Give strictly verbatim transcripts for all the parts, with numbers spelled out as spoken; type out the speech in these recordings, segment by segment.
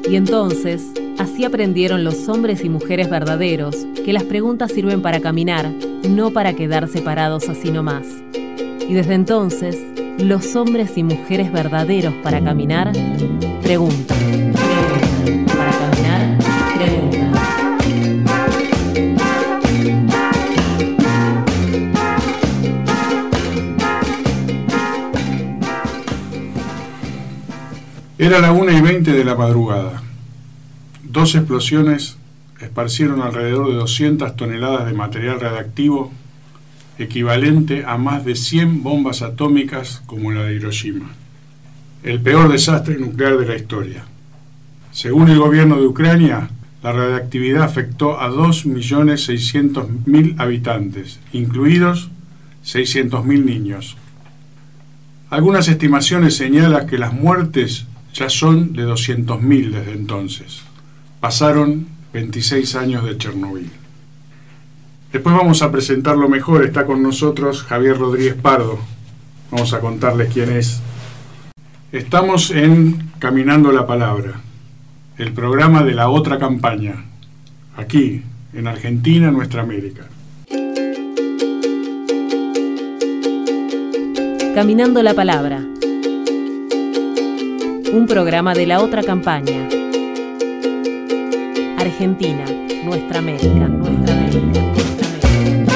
Y entonces, así aprendieron los hombres y mujeres verdaderos que las preguntas sirven para caminar, no para quedarse parados así nomás. Y desde entonces, los hombres y mujeres verdaderos para caminar, preguntan. Preguntan. Para caminar, preguntan. Era la una y veinte de la madrugada. Dos explosiones esparcieron alrededor de doscientas toneladas de material radiactivo, equivalente a más de cien bombas atómicas como la de Hiroshima. El peor desastre nuclear de la historia. Según el gobierno de Ucrania, la radiactividad afectó a dos millones seiscientos mil habitantes, incluidos seiscientos mil niños. Algunas estimaciones señalan que las muertes ya son de doscientos mil desde entonces. Pasaron veintiséis años de Chernobyl. Después vamos a presentarlo mejor. Está con nosotros Javier Rodríguez Pardo. Vamos a contarles quién es. Estamos en Caminando la Palabra, el programa de la otra campaña, aquí, en Argentina, nuestra América. Caminando la Palabra, un programa de la otra campaña. Argentina, nuestra América, nuestra América, nuestra América.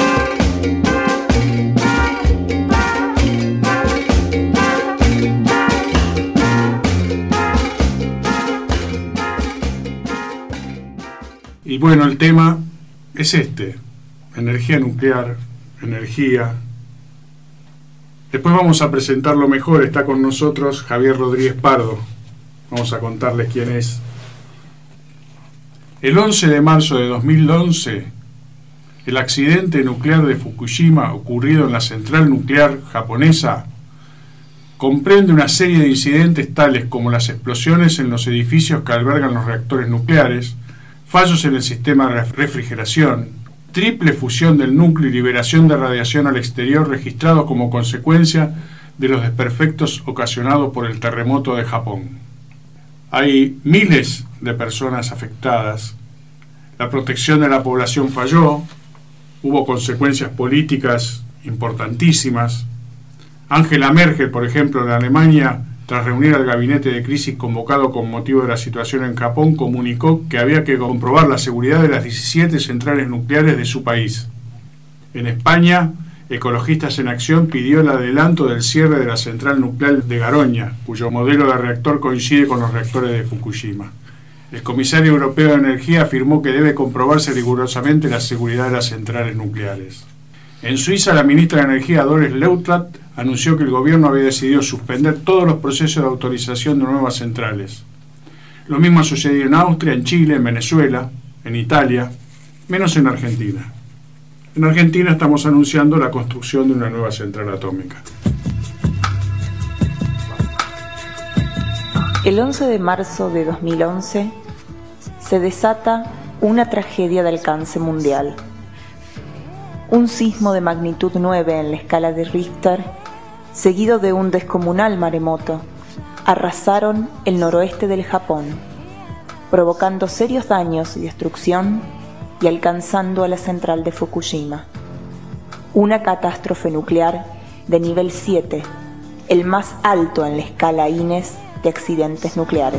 Y bueno, el tema es este: energía nuclear, energía. Después vamos a presentarlo mejor. Está con nosotros Javier Rodríguez Pardo. Vamos a contarles quién es. El once de marzo de dos mil once, el accidente nuclear de Fukushima ocurrido en la central nuclear japonesa comprende una serie de incidentes tales como las explosiones en los edificios que albergan los reactores nucleares, fallos en el sistema de refrigeración, triple fusión del núcleo y liberación de radiación al exterior registrados como consecuencia de los desperfectos ocasionados por el terremoto de Japón. Hay miles de personas afectadas, la protección de la población falló, hubo consecuencias políticas importantísimas. Angela Merkel, por ejemplo, en Alemania, tras reunir al gabinete de crisis convocado con motivo de la situación en Japón, comunicó que había que comprobar la seguridad de las diecisiete centrales nucleares de su país. En España, Ecologistas en Acción pidió el adelanto del cierre de la central nuclear de Garoña, cuyo modelo de reactor coincide con los reactores de Fukushima. El comisario europeo de Energía afirmó que debe comprobarse rigurosamente la seguridad de las centrales nucleares. En Suiza, la ministra de Energía, Doris Leuthard, anunció que el gobierno había decidido suspender todos los procesos de autorización de nuevas centrales. Lo mismo ha sucedido en Austria, en Chile, en Venezuela, en Italia, menos en Argentina. En Argentina estamos anunciando la construcción de una nueva central atómica. El once de marzo de dos mil once se desata una tragedia de alcance mundial. Un sismo de magnitud nueve en la escala de Richter, seguido de un descomunal maremoto, arrasaron el noroeste del Japón, provocando serios daños y destrucción y alcanzando a la central de Fukushima. Una catástrofe nuclear de nivel siete, el más alto en la escala Ines de accidentes nucleares.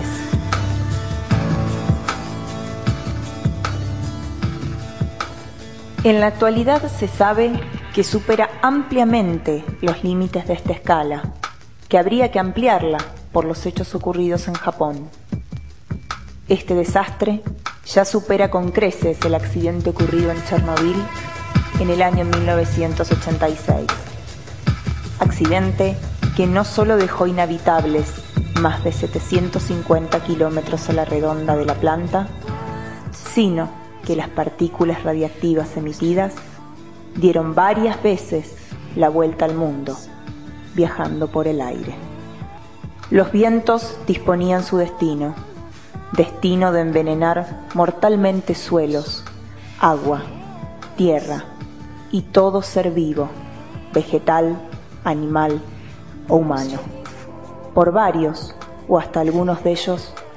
En la actualidad se sabe que supera ampliamente los límites de esta escala, que habría que ampliarla por los hechos ocurridos en Japón. Este desastre ya supera con creces el accidente ocurrido en Chernobyl en el año mil novecientos ochenta y seis. Accidente que no solo dejó inhabitables más de setecientos cincuenta kilómetros a la redonda de la planta, sino que las partículas radiactivas emitidas dieron varias veces la vuelta al mundo, viajando por el aire. Los vientos disponían su destino, destino de envenenar mortalmente suelos, agua, tierra y todo ser vivo, vegetal, animal o humano. Por varios, o hasta algunos de ellos,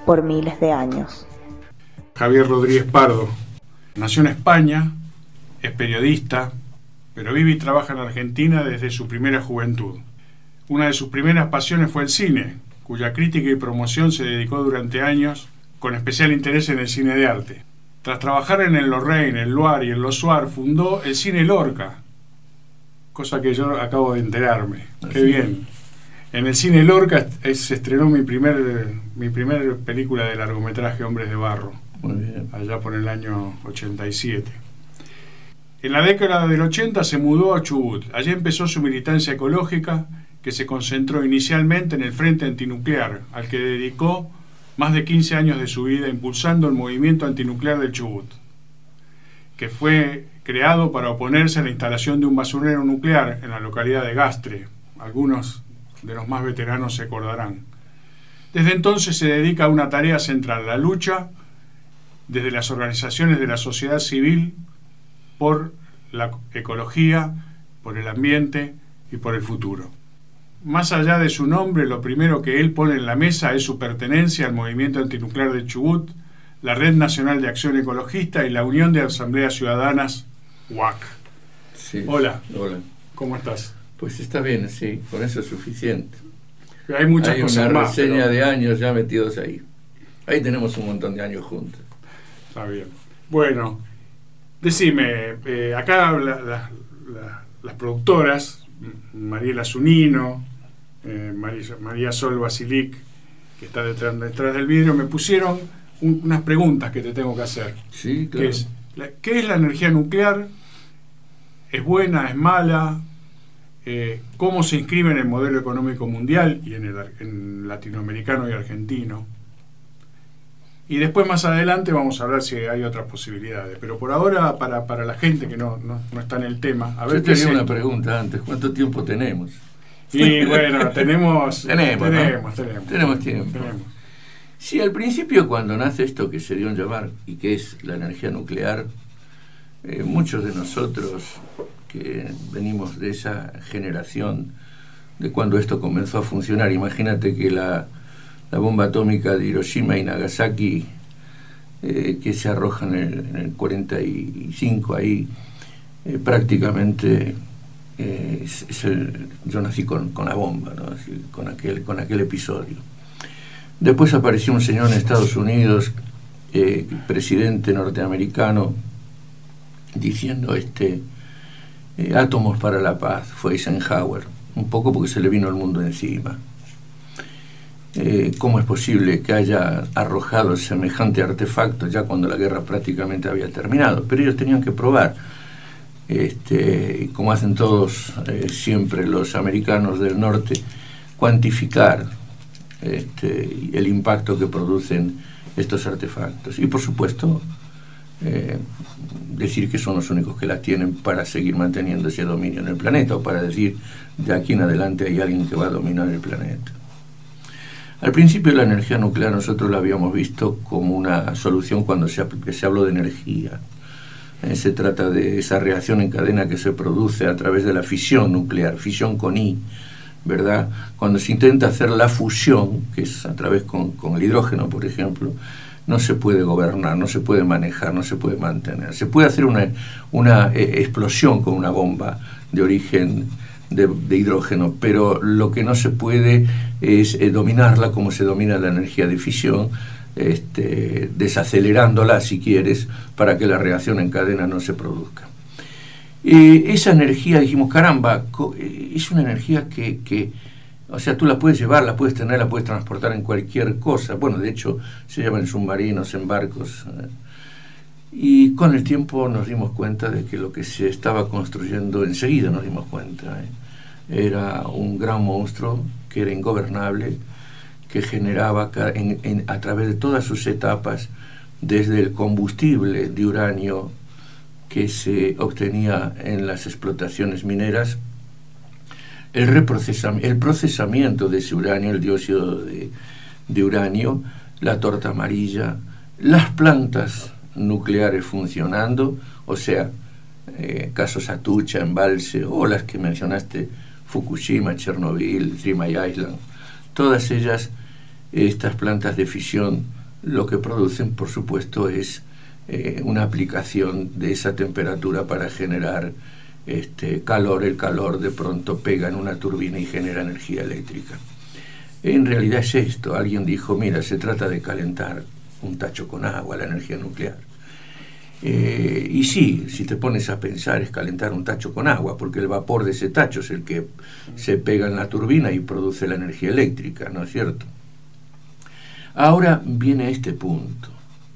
por miles de años. Javier Rodríguez Pardo nació en España, es periodista, pero vive y trabaja en Argentina desde su primera juventud. Una de sus primeras pasiones fue el cine, cuya crítica y promoción se dedicó durante años, con especial interés en el cine de arte. Tras trabajar en el Lorraine, el Loire y el Lozoir, fundó el Cine Lorca, cosa que yo acabo de enterarme. Así. Qué bien. En el Cine Lorca se estrenó mi primer, mi primer película de largometraje, Hombres de Barro. Muy bien. Allá por el año ochenta y siete. En la década del ochenta se mudó a Chubut. Allí empezó su militancia ecológica, que se concentró inicialmente en el Frente Antinuclear, al que dedicó más de quince años de su vida impulsando el movimiento antinuclear del Chubut, que fue creado para oponerse a la instalación de un basurero nuclear en la localidad de Gastre. Algunos de los más veteranos se acordarán. Desde entonces se dedica a una tarea central, la lucha desde las organizaciones de la sociedad civil por la ecología, por el ambiente y por el futuro. Más allá de su nombre, lo primero que él pone en la mesa es su pertenencia al Movimiento Antinuclear de Chubut, la Red Nacional de Acción Ecologista y la Unión de Asambleas Ciudadanas, U A C. Sí. Hola. Hola. ¿Cómo estás? Pues está bien, sí, con eso es suficiente. Hay muchas Hay cosas una más. reseña pero... de años ya metidos ahí. Ahí tenemos un montón de años juntos. Está bien. Bueno, decime, eh, acá la, la, la, las productoras, Mariela Zunino, eh, María, María Sol Basilic, que está detrás, detrás del vidrio, me pusieron un, unas preguntas que te tengo que hacer. Sí, claro. Que es, la, ¿qué es la energía nuclear? ¿Es buena? ¿Es mala? Eh, ¿Cómo se inscribe en el modelo económico mundial y en el en latinoamericano y argentino? Y después más adelante vamos a hablar si hay otras posibilidades. Pero por ahora, para, para la gente que no, no, no está en el tema, a ver. Yo tenía una pregunta antes, ¿cuánto tiempo tenemos? Y bueno, tenemos, tenemos, tenemos, ¿no? tenemos, tenemos tiempo. Tenemos. Sí, al principio cuando nace esto que se dio en llamar y que es la energía nuclear, eh, muchos de nosotros que venimos de esa generación de cuando esto comenzó a funcionar, imagínate que la, la bomba atómica de Hiroshima y Nagasaki, eh, que se arroja en el, en el cuarenta y cinco ahí, eh, prácticamente eh, es, es el, yo nací con, con la bomba, ¿no? Así, con, aquel, con aquel episodio. Después apareció un señor en Estados Unidos, eh, presidente norteamericano, diciendo este eh, átomos para la paz, fue Eisenhower, un poco porque se le vino el mundo encima. Eh, ¿Cómo es posible que haya arrojado semejante artefacto ya cuando la guerra prácticamente había terminado? Pero ellos tenían que probar, este, como hacen todos eh, siempre los americanos del norte, cuantificar este, el impacto que producen estos artefactos. Y por supuesto, eh, decir que son los únicos que la tienen para seguir manteniendo ese dominio en el planeta, o para decir, de aquí en adelante hay alguien que va a dominar el planeta. Al principio la energía nuclear nosotros la habíamos visto como una solución cuando se, se habló de energía. Eh, se trata de esa reacción en cadena que se produce a través de la fisión nuclear, fisión con I, ¿verdad? Cuando se intenta hacer la fusión, que es a través con, con el hidrógeno, por ejemplo, no se puede gobernar, no se puede manejar, no se puede mantener. Se puede hacer una, una eh, explosión con una bomba de origen de, de hidrógeno, pero lo que no se puede es eh, dominarla como se domina la energía de fisión, este, desacelerándola, si quieres, para que la reacción en cadena no se produzca. Eh, esa energía, dijimos, caramba, es una energía que, que, o sea, tú la puedes llevar, la puedes tener, la puedes transportar en cualquier cosa. Bueno, de hecho, se lleva en submarinos, en barcos. Eh, y con el tiempo nos dimos cuenta de que lo que se estaba construyendo, enseguida nos dimos cuenta, eh, era un gran monstruo que era ingobernable, que generaba en, en, a través de todas sus etapas, desde el combustible de uranio que se obtenía en las explotaciones mineras, el, reprocesam- el procesamiento de ese uranio, el dióxido de, de uranio, la torta amarilla, las plantas nucleares funcionando, o sea, eh, casos Atucha, Embalse, o las que mencionaste, Fukushima, Chernobyl, Three Mile Island, todas ellas estas plantas de fisión lo que producen, por supuesto, es eh, una aplicación de esa temperatura para generar este calor. El calor de pronto pega en una turbina y genera energía eléctrica. En realidad es esto. Alguien dijo, mira, se trata de calentar un tacho con agua, la energía nuclear. Eh, y sí, si te pones a pensar, es calentar un tacho con agua, porque el vapor de ese tacho es el que se pega en la turbina y produce la energía eléctrica, ¿no es cierto? Ahora viene este punto.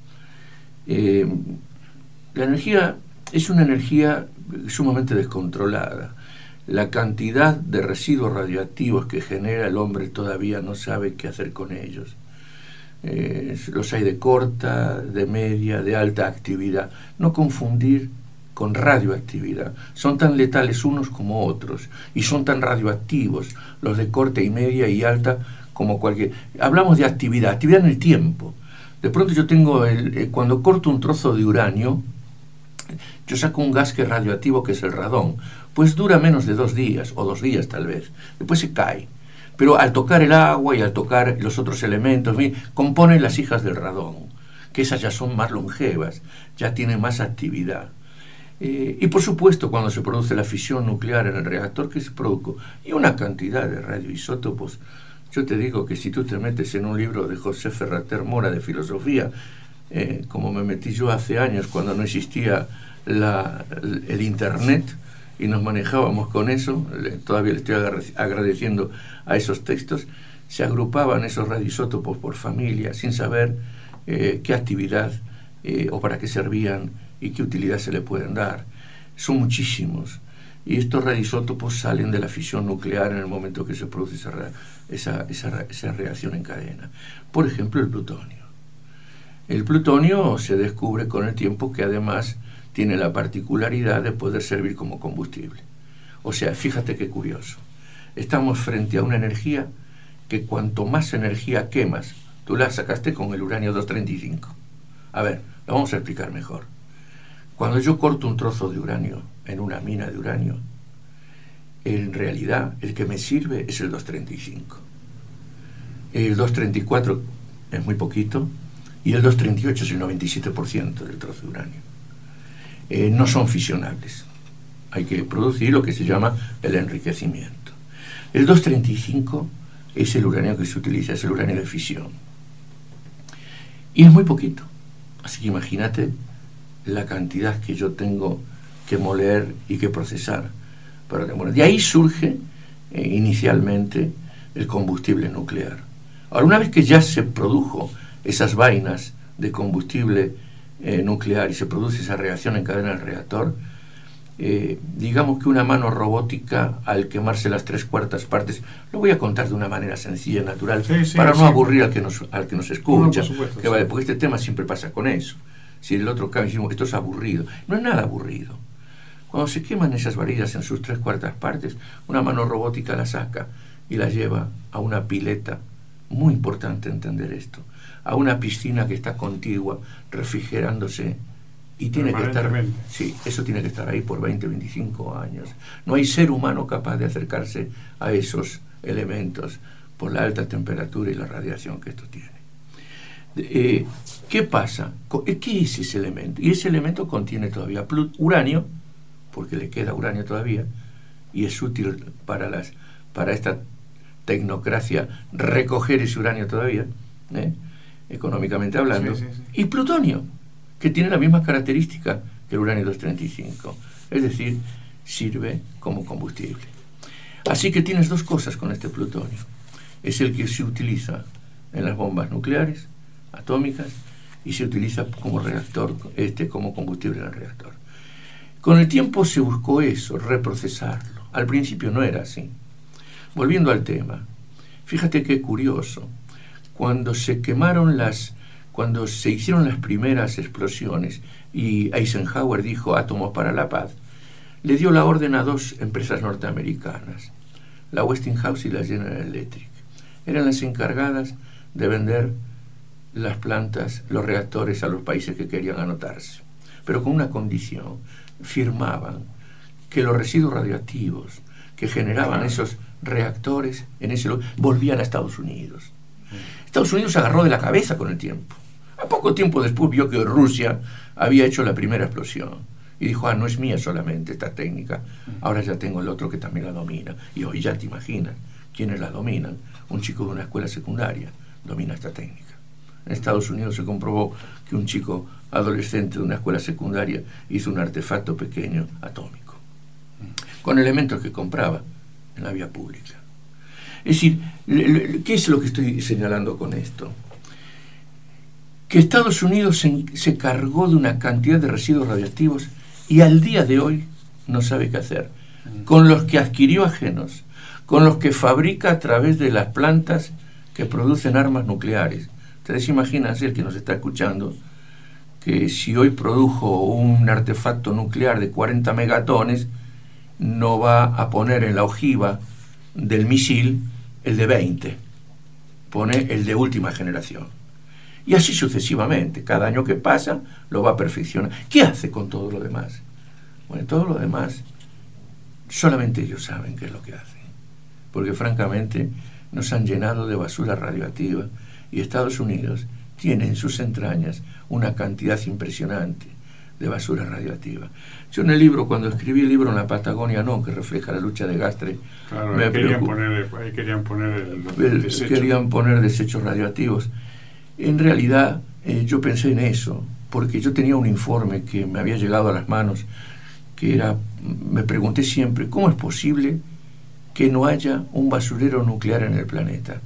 Eh, la energía es una energía sumamente descontrolada. La cantidad de residuos radioactivos que genera el hombre todavía no sabe qué hacer con ellos. Eh, los hay de corta, de media, de alta actividad. No confundir con radioactividad. Son tan letales unos como otros, y son tan radioactivos los de corta y media y alta como cualquier. Hablamos de actividad, actividad en el tiempo. De pronto yo tengo, el, eh, cuando corto un trozo de uranio, yo saco un gas que es radioactivo, que es el radón. Pues dura menos de dos días, o dos días tal vez. Después se cae. Pero al tocar el agua y al tocar los otros elementos, componen las hijas del radón, que esas ya son más longevas, ya tienen más actividad. Eh, y por supuesto, cuando se produce la fisión nuclear en el reactor, ¿qué se produjo? Y una cantidad de radioisótopos. Yo te digo que si tú te metes en un libro de José Ferrater Mora de filosofía, eh, como me metí yo hace años cuando no existía la, el internet, y nos manejábamos con eso, todavía le estoy agradeciendo a esos textos, se agrupaban esos radioisótopos por familia, sin saber eh, qué actividad eh, o para qué servían y qué utilidad se le pueden dar. Son muchísimos. Y estos radioisótopos salen de la fisión nuclear en el momento que se produce esa, esa, esa, esa reacción en cadena. Por ejemplo, el plutonio. El plutonio se descubre con el tiempo que además tiene la particularidad de poder servir como combustible. O sea, fíjate qué curioso. Estamos frente a una energía que cuanto más energía quemas, tú la sacaste con el uranio doscientos treinta y cinco. A ver, lo vamos a explicar mejor. Cuando yo corto un trozo de uranio en una mina de uranio, en realidad el que me sirve es el doscientos treinta y cinco. El doscientos treinta y cuatro es muy poquito y el doscientos treinta y ocho es el noventa y siete por ciento del trozo de uranio. Eh, no son fisionables. Hay que producir lo que se llama el enriquecimiento. El doscientos treinta y cinco es el uranio que se utiliza, es el uranio de fisión. Y es muy poquito. Así que imagínate la cantidad que yo tengo que moler y que procesar. Para que, bueno, de ahí surge eh, inicialmente el combustible nuclear. Ahora, una vez que ya se produjo esas vainas de combustible Eh, nuclear y se produce esa reacción en cadena del reactor, eh, digamos que una mano robótica, al quemarse las tres cuartas partes, lo voy a contar de una manera sencilla y natural, sí, sí, para no sí. aburrir al que nos, al que nos escucha, no, supuesto, que sí. vale, porque este tema siempre pasa con eso. Si el otro cabe y decimos, esto es aburrido, no es nada aburrido. Cuando se queman esas varillas en sus tres cuartas partes, una mano robótica la saca y la lleva a una pileta. Muy importante entender esto, a una piscina que está contigua, refrigerándose, y tiene que estar, sí, eso tiene que estar ahí por veinte, veinticinco años. No hay ser humano capaz de acercarse a esos elementos por la alta temperatura y la radiación que esto tiene. Eh, ¿Qué pasa? ¿Qué es ese elemento? Y ese elemento contiene todavía uranio, porque le queda uranio todavía, y es útil para, las, para esta tecnocracia recoger ese uranio todavía, ¿eh? económicamente hablando, sí, sí, sí. y plutonio, que tiene la misma característica que el uranio doscientos treinta y cinco, es decir, sirve como combustible. Así que tienes dos cosas con este plutonio. Es el que se utiliza en las bombas nucleares, atómicas, y se utiliza como reactor, este como combustible en el reactor. Con el tiempo se buscó eso, reprocesarlo. Al principio no era así. Volviendo al tema, fíjate qué curioso. Cuando se quemaron las, cuando se hicieron las primeras explosiones y Eisenhower dijo átomos para la paz, le dio la orden a dos empresas norteamericanas, la Westinghouse y la General Electric. Eran las encargadas de vender las plantas, los reactores a los países que querían anotarse, pero con una condición: firmaban que los residuos radioactivos que generaban esos reactores en ese lugar volvían a Estados Unidos. Estados Unidos se agarró de la cabeza con el tiempo. A poco tiempo después vio que Rusia había hecho la primera explosión y dijo, ah, no es mía solamente esta técnica, ahora ya tengo el otro que también la domina. Y hoy ya te imaginas quiénes la dominan. Un chico de una escuela secundaria domina esta técnica. En Estados Unidos se comprobó que un chico adolescente de una escuela secundaria hizo un artefacto pequeño atómico con elementos que compraba en la vía pública. Es decir, ¿qué es lo que estoy señalando con esto? Que Estados Unidos se, se cargó de una cantidad de residuos radiactivos y al día de hoy no sabe qué hacer con los que adquirió ajenos, con los que fabrica a través de las plantas que producen armas nucleares. Ustedes imagínense, el que nos está escuchando, que si hoy produjo un artefacto nuclear de cuarenta megatones, no va a poner en la ojiva del misil el de veinte, pone el de última generación. Y así sucesivamente, cada año que pasa lo va a perfeccionar. ¿Qué hace con todo lo demás? Bueno, todo lo demás, solamente ellos saben qué es lo que hacen. Porque francamente nos han llenado de basura radioactiva y Estados Unidos tiene en sus entrañas una cantidad impresionante de basura radioactiva. Yo en el libro, cuando escribí el libro en la Patagonia No, que refleja la lucha de Gastre, claro, me ahí querían, preocup... poner, ahí querían poner el, el desecho. Querían poner desechos radioactivos. En realidad, eh, yo pensé en eso, porque yo tenía un informe que me había llegado a las manos, que era, me pregunté siempre, ¿cómo es posible que no haya un basurero nuclear en el planeta?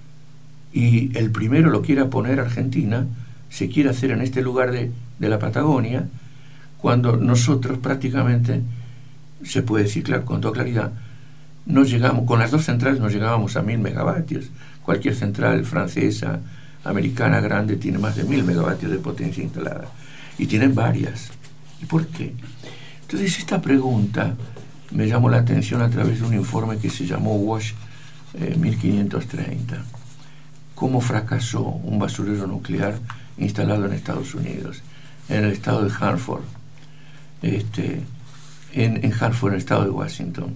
Y el primero lo quiera poner Argentina, se quiere hacer en este lugar de, de la Patagonia, cuando nosotros prácticamente, se puede decir claro, con toda claridad, no llegamos, con las dos centrales no llegábamos a mil megavatios. Cualquier central francesa, americana grande tiene más de mil megavatios de potencia instalada. Y tienen varias. ¿Y por qué? Entonces esta pregunta me llamó la atención a través de un informe que se llamó WASH eh, mil quinientos treinta. ¿Cómo fracasó un basurero nuclear instalado en Estados Unidos, en el estado de Hanford, este, en, en Hanford, en el estado de Washington?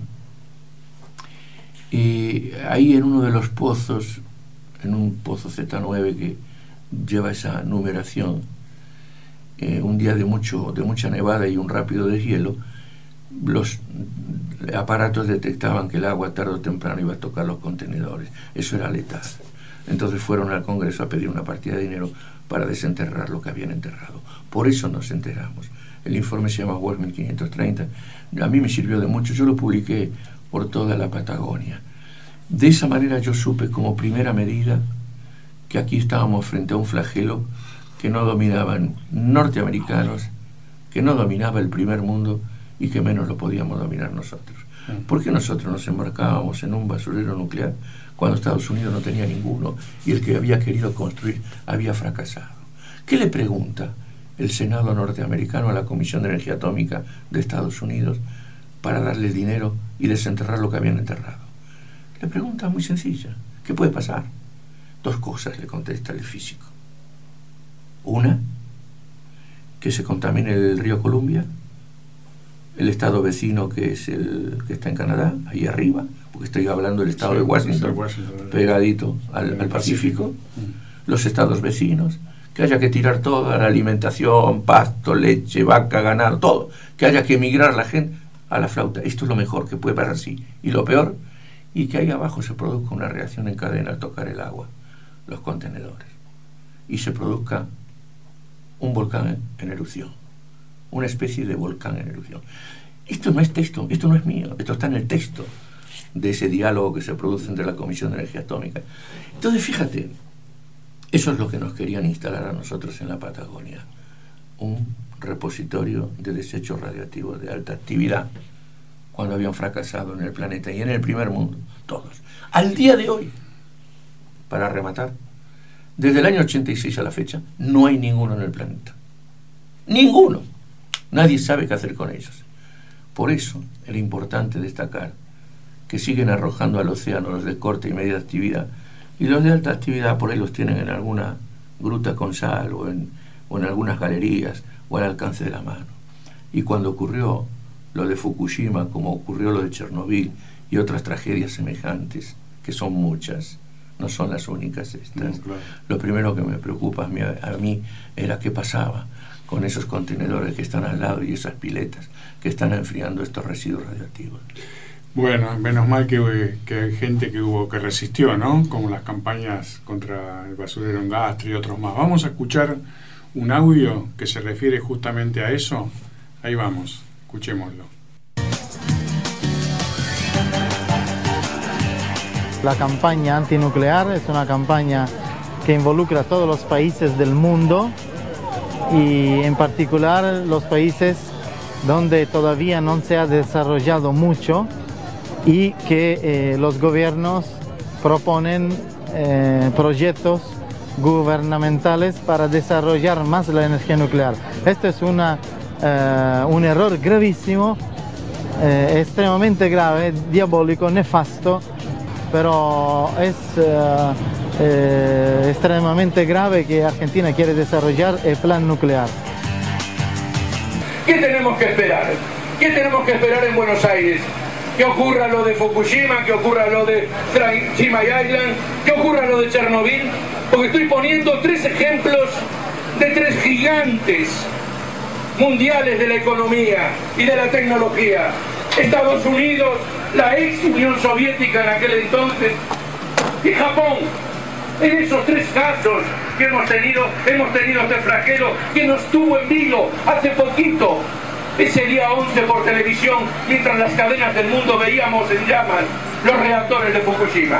Y ahí en uno de los pozos, en un pozo Z nueve que lleva esa numeración, eh, un día de, mucho, de mucha nevada y un rápido deshielo, los aparatos detectaban que el agua tarde o temprano iba a tocar los contenedores. Eso era letal. Entonces fueron al Congreso a pedir una partida de dinero para desenterrar lo que habían enterrado. Por eso nos enteramos. El informe se llama WASH mil quinientos treinta. A mí me sirvió de mucho. Yo lo publiqué por toda la Patagonia. De esa manera yo supe como primera medida que aquí estábamos frente a un flagelo que no dominaban norteamericanos, que no dominaba el primer mundo y que menos lo podíamos dominar nosotros. ¿Por qué nosotros nos embarcábamos en un basurero nuclear cuando Estados Unidos no tenía ninguno y el que había querido construir había fracasado? ¿Qué le pregunta el Senado norteamericano a la Comisión de Energía Atómica de Estados Unidos para darle dinero y desenterrar lo que habían enterrado? Le pregunta muy sencilla, ¿qué puede pasar? Dos cosas le contesta el físico. Una, que se contamine el río Columbia, el estado vecino que es el que está en Canadá, ahí arriba, porque estoy hablando del estado sí, de Washington, Washington pegadito al, al Pacífico, mm. los estados vecinos, que haya que tirar toda la alimentación, pasto, leche, vaca, ganado, todo, que haya que emigrar la gente a la flauta. Esto es lo mejor que puede pasar, sí. Y lo peor, y que ahí abajo se produzca una reacción en cadena al tocar el agua, los contenedores, y se produzca un volcán en erupción, una especie de volcán en erupción. Esto no es texto, esto no es mío, esto está en el texto de ese diálogo que se produce entre la Comisión de Energía Atómica. Entonces, fíjate, eso es lo que nos querían instalar a nosotros en la Patagonia, un repositorio de desechos radioactivos de alta actividad, cuando habían fracasado en el planeta y en el primer mundo, todos. Al día de hoy, para rematar, desde el año ochenta y seis a la fecha, no hay ninguno en el planeta. Ninguno. Nadie sabe qué hacer con ellos. Por eso era importante destacar que siguen arrojando al océano los de corta y media actividad, y los de alta actividad por ahí los tienen en alguna gruta con sal o en, o en algunas galerías o al alcance de la mano. Y cuando ocurrió lo de Fukushima, como ocurrió lo de Chernobyl y otras tragedias semejantes, que son muchas, no son las únicas estas. No, claro. Lo primero que me preocupa a mí, a mí era qué pasaba con esos contenedores que están al lado y esas piletas que están enfriando estos residuos radioactivos. Bueno, menos mal que, que hay gente que hubo que resistió, ¿no? Como las campañas contra el basurero en Gastre y otros más. Vamos a escuchar un audio que se refiere justamente a eso. Ahí vamos, escuchémoslo. La campaña antinuclear es una campaña que involucra a todos los países del mundo y en particular los países donde todavía no se ha desarrollado mucho y que eh, los gobiernos proponen eh, proyectos gubernamentales para desarrollar más la energía nuclear. Esto es una, eh, un error gravísimo, eh, extremadamente grave, diabólico, nefasto, pero es eh, eh, extremadamente grave que Argentina quiere desarrollar el plan nuclear. ¿Qué tenemos que esperar? ¿Qué tenemos que esperar en Buenos Aires? Que ocurra lo de Fukushima, que ocurra lo de Three Mile Island, que ocurra lo de Chernobyl, porque estoy poniendo tres ejemplos de tres gigantes mundiales de la economía y de la tecnología. Estados Unidos, la ex Unión Soviética en aquel entonces, y Japón. En esos tres casos que hemos tenido, hemos tenido este flagelo que nos tuvo en vilo hace poquito, ese día once por televisión, mientras las cadenas del mundo veíamos en llamas los reactores de Fukushima.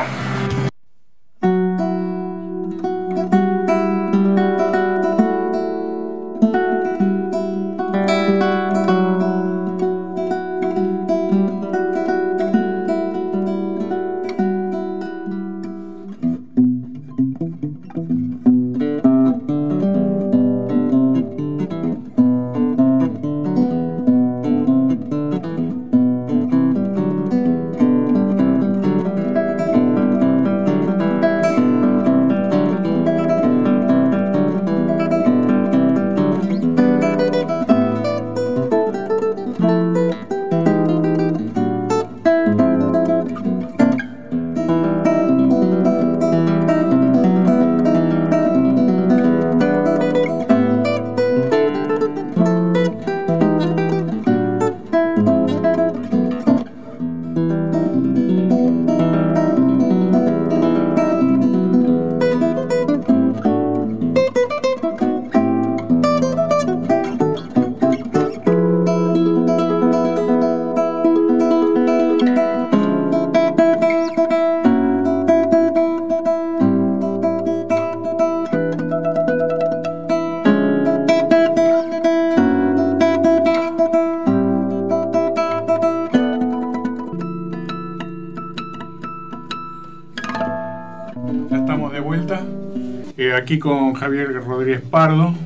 Aquí con Javier Rodríguez Pardo,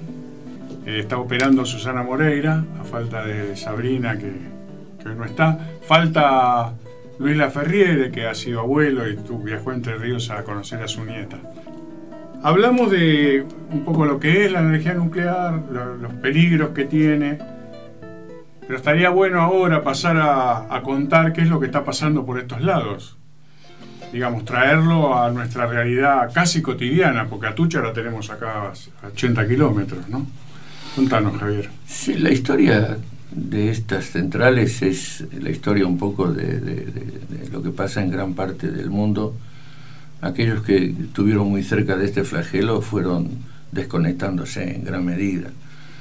eh, está operando Susana Moreira, a falta de Sabrina, que, que hoy no está. Falta Luis Laferriere, que ha sido abuelo y tú viajó a Entre Ríos a conocer a su nieta. Hablamos de un poco lo que es la energía nuclear, lo, los peligros que tiene, pero estaría bueno ahora pasar a, a contar qué es lo que está pasando por estos lados. Digamos, traerlo a nuestra realidad casi cotidiana, porque Atucha la tenemos acá a ochenta kilómetros, ¿no? Contanos, Javier. Sí, la historia de estas centrales es la historia un poco de, de, de, de lo que pasa en gran parte del mundo. Aquellos que estuvieron muy cerca de este flagelo fueron desconectándose en gran medida.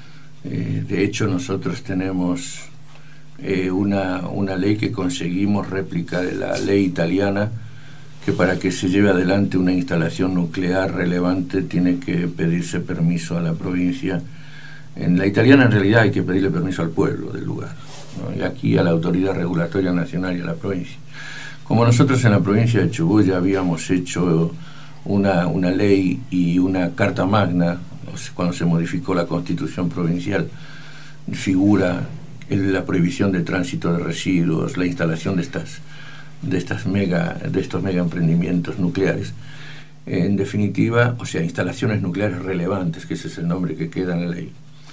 Eh, de hecho, nosotros tenemos eh, una, una ley que conseguimos réplica de la ley italiana, que para que se lleve adelante una instalación nuclear relevante tiene que pedirse permiso a la provincia. En la italiana en realidad hay que pedirle permiso al pueblo del lugar, ¿no? Y aquí a la autoridad regulatoria nacional y a la provincia. Como nosotros en la provincia de Chubut ya habíamos hecho una, una ley y una carta magna, cuando se modificó la constitución provincial, figura en la prohibición de tránsito de residuos, la instalación de estas de estas mega de estos mega emprendimientos nucleares. En definitiva, o sea, instalaciones nucleares relevantes, que ese es el nombre que queda en la ley.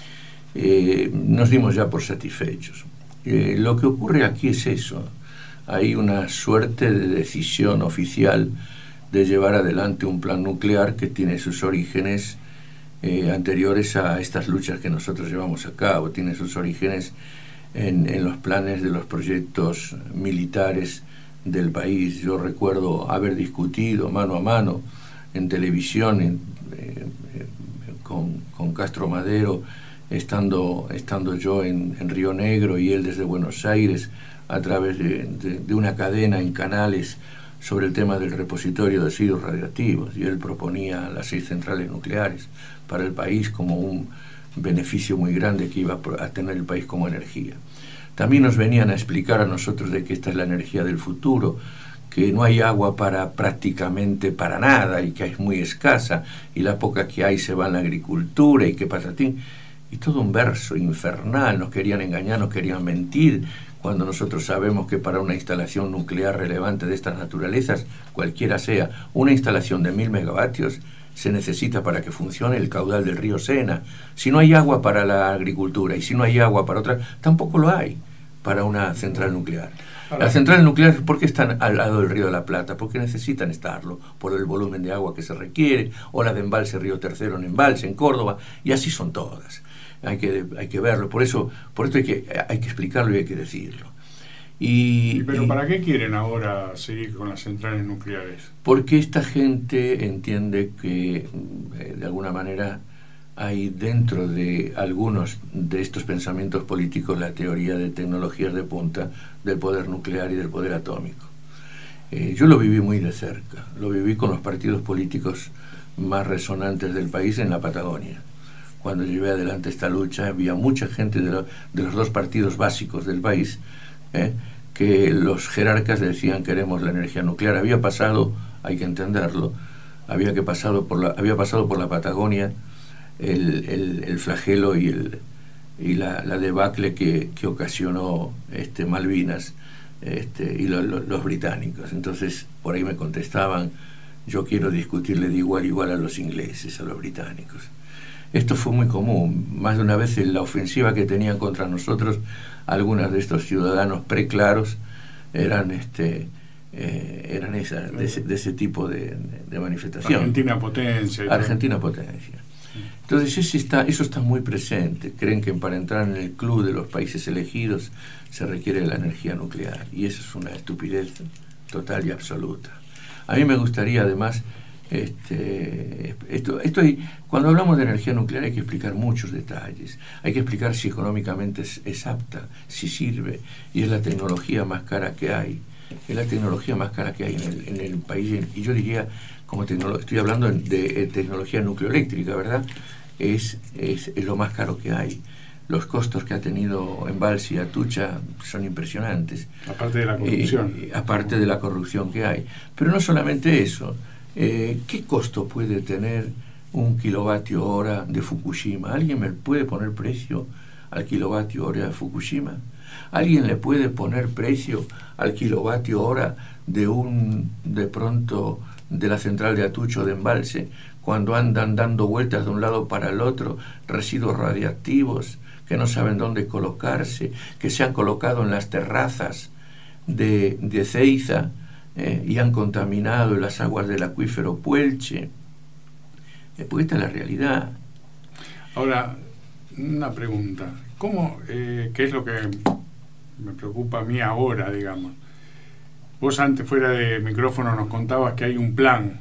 Eh, nos dimos ya por satisfechos. Eh, lo que ocurre aquí es eso. Hay una suerte de decisión oficial de llevar adelante un plan nuclear que tiene sus orígenes eh, anteriores a estas luchas que nosotros llevamos a cabo, tiene sus orígenes en, en los planes de los proyectos militares del país. Yo recuerdo haber discutido mano a mano en televisión en, eh, eh, con, con Castro Madero, estando, estando yo en, en Río Negro y él desde Buenos Aires, a través de, de, de una cadena en canales sobre el tema del repositorio de residuos radioactivos, y él proponía las seis centrales nucleares para el país como un beneficio muy grande que iba a tener el país como energía. También nos venían a explicar a nosotros de que esta es la energía del futuro, que no hay agua para prácticamente para nada y que es muy escasa, y la poca que hay se va en la agricultura y que patatín, y todo un verso infernal. Nos querían engañar, nos querían mentir, cuando nosotros sabemos que para una instalación nuclear relevante de estas naturalezas, cualquiera sea, una instalación de mil megavatios, se necesita para que funcione el caudal del río Sena. Si no hay agua para la agricultura y si no hay agua para otra, tampoco lo hay para una central nuclear. Las centrales nucleares, ¿por qué están al lado del río de la Plata? Porque necesitan estarlo, por el volumen de agua que se requiere, o la de embalse Río Tercero en embalse, en Córdoba, y así son todas. Hay que, hay que verlo, por eso, por esto hay que, hay que explicarlo y hay que decirlo. Y, ¿Pero y, para qué quieren ahora seguir con las centrales nucleares? Porque esta gente entiende que, eh, de alguna manera, hay dentro de algunos de estos pensamientos políticos la teoría de tecnologías de punta del poder nuclear y del poder atómico. Eh, yo lo viví muy de cerca, lo viví con los partidos políticos más resonantes del país en la Patagonia. Cuando llevé adelante esta lucha, había mucha gente de, lo, de los dos partidos básicos del país, ¿eh? que los jerarcas decían queremos la energía nuclear. Había pasado, hay que entenderlo, había, que pasado, por la, había pasado por la Patagonia el, el, el flagelo y, el, y la, la debacle que, que ocasionó este, Malvinas este, y lo, lo, los británicos. Entonces, por ahí me contestaban, yo quiero discutirle de igual a igual a los ingleses, a los británicos. Esto fue muy común. Más de una vez en la ofensiva que tenían contra nosotros, algunos de estos ciudadanos preclaros eran este eh, eran esa, de, ese, de ese tipo de, de manifestación. Argentina potencia. Argentina potencia. Entonces ese está, eso está muy presente. Creen que para entrar en el club de los países elegidos se requiere la energía nuclear. Y eso es una estupidez total y absoluta. A mí me gustaría además... Este, esto, esto hay, cuando hablamos de energía nuclear hay que explicar muchos detalles, hay que explicar si económicamente es, es apta, si sirve, y es la tecnología más cara que hay, es la tecnología más cara que hay en el, en el país, y yo diría, como tecnolo- estoy hablando de, de tecnología nucleoeléctrica, ¿verdad? Es, es, es lo más caro que hay. Los costos que ha tenido Embalse y Atucha son impresionantes. Aparte de la corrupción. Eh, aparte de la corrupción que hay. Pero no solamente eso. Eh, ¿Qué costo puede tener un kilovatio hora de Fukushima? ¿Alguien me puede poner precio al kilovatio hora de Fukushima? ¿Alguien le puede poner precio al kilovatio hora de un, de pronto, de la central de Atucho de Embalse, cuando andan dando vueltas de un lado para el otro residuos radiactivos que no saben dónde colocarse, que se han colocado en las terrazas de, de Ezeiza, Eh, y han contaminado las aguas del acuífero Puelche? Eh, porque esta es la realidad. Ahora, una pregunta. ¿Cómo, eh, qué es lo que me preocupa a mí ahora, digamos? Vos antes, fuera de micrófono, nos contabas que hay un plan,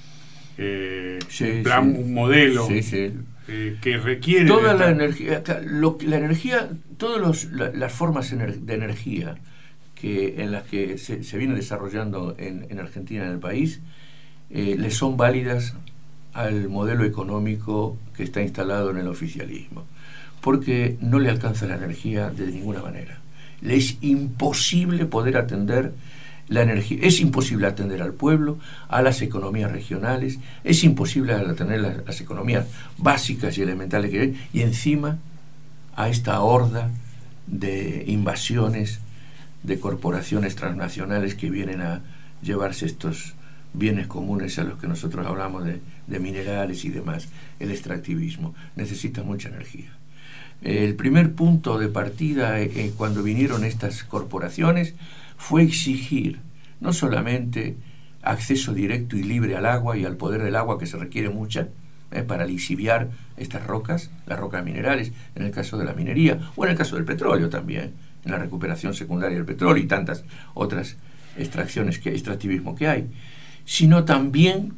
eh, Sí, un plan, sí. un modelo Sí, sí. Eh, que requiere... Toda de la esta- energía, lo, la energía, todas los, la, las formas ener, de energía que en las que se, se viene desarrollando en, en Argentina, en el país, eh, le son válidas al modelo económico que está instalado en el oficialismo, porque no le alcanza la energía de ninguna manera. Le es imposible poder atender la energía, es imposible atender al pueblo, a las economías regionales, es imposible atender las, las economías básicas y elementales que hay, y encima a esta horda de invasiones de corporaciones transnacionales que vienen a llevarse estos bienes comunes a los que nosotros hablamos de, de minerales y demás, el extractivismo. Necesita mucha energía. El primer punto de partida eh, cuando vinieron estas corporaciones fue exigir no solamente acceso directo y libre al agua y al poder del agua, que se requiere mucha, eh, para lixiviar estas rocas, las rocas minerales, en el caso de la minería, o en el caso del petróleo también, en la recuperación secundaria del petróleo y tantas otras extracciones, que extractivismo que hay, sino también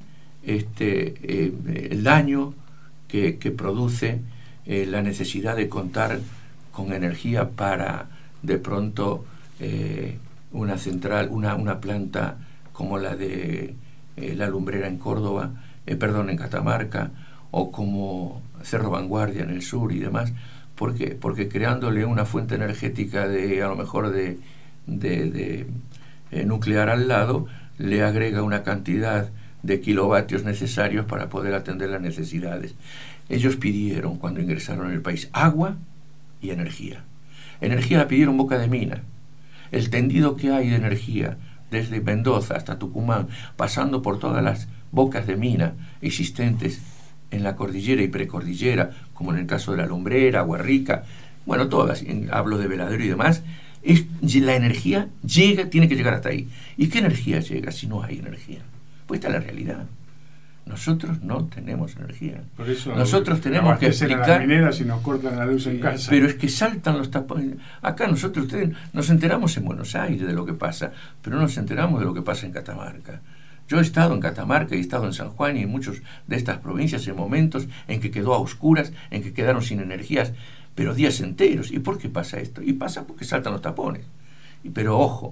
este, eh, el daño que, que produce eh, la necesidad de contar con energía para, de pronto, eh, una central, una, una planta como la de eh, la Lumbrera en Córdoba, eh, perdón, en Catamarca, o como Cerro Vanguardia en el sur y demás. ¿Por qué? Porque creándole una fuente energética de, a lo mejor, de, de, de eh, nuclear al lado, le agrega una cantidad de kilovatios necesarios para poder atender las necesidades. Ellos pidieron, cuando ingresaron en el país, agua y energía. Energía la pidieron boca de mina. El tendido que hay de energía, desde Mendoza hasta Tucumán, pasando por todas las bocas de mina existentes en la cordillera y precordillera, como en el caso de la Lumbrera, Guarrica, bueno, todas, hablo de Veladero y demás, es, la energía llega, tiene que llegar hasta ahí. ¿Y qué energía llega si no hay energía? Pues esta es la realidad. Nosotros no tenemos energía. Por eso nosotros tenemos que explicar. A las mineras y nos cortan la luz en casa. Pero es que saltan los tapones. Acá nosotros ustedes nos enteramos en Buenos Aires de lo que pasa, pero no nos enteramos de lo que pasa en Catamarca. Yo he estado en Catamarca y he estado en San Juan y en muchas de estas provincias en momentos en que quedó a oscuras, en que quedaron sin energías, pero días enteros. ¿Y por qué pasa esto? Y pasa porque saltan los tapones. Pero ojo,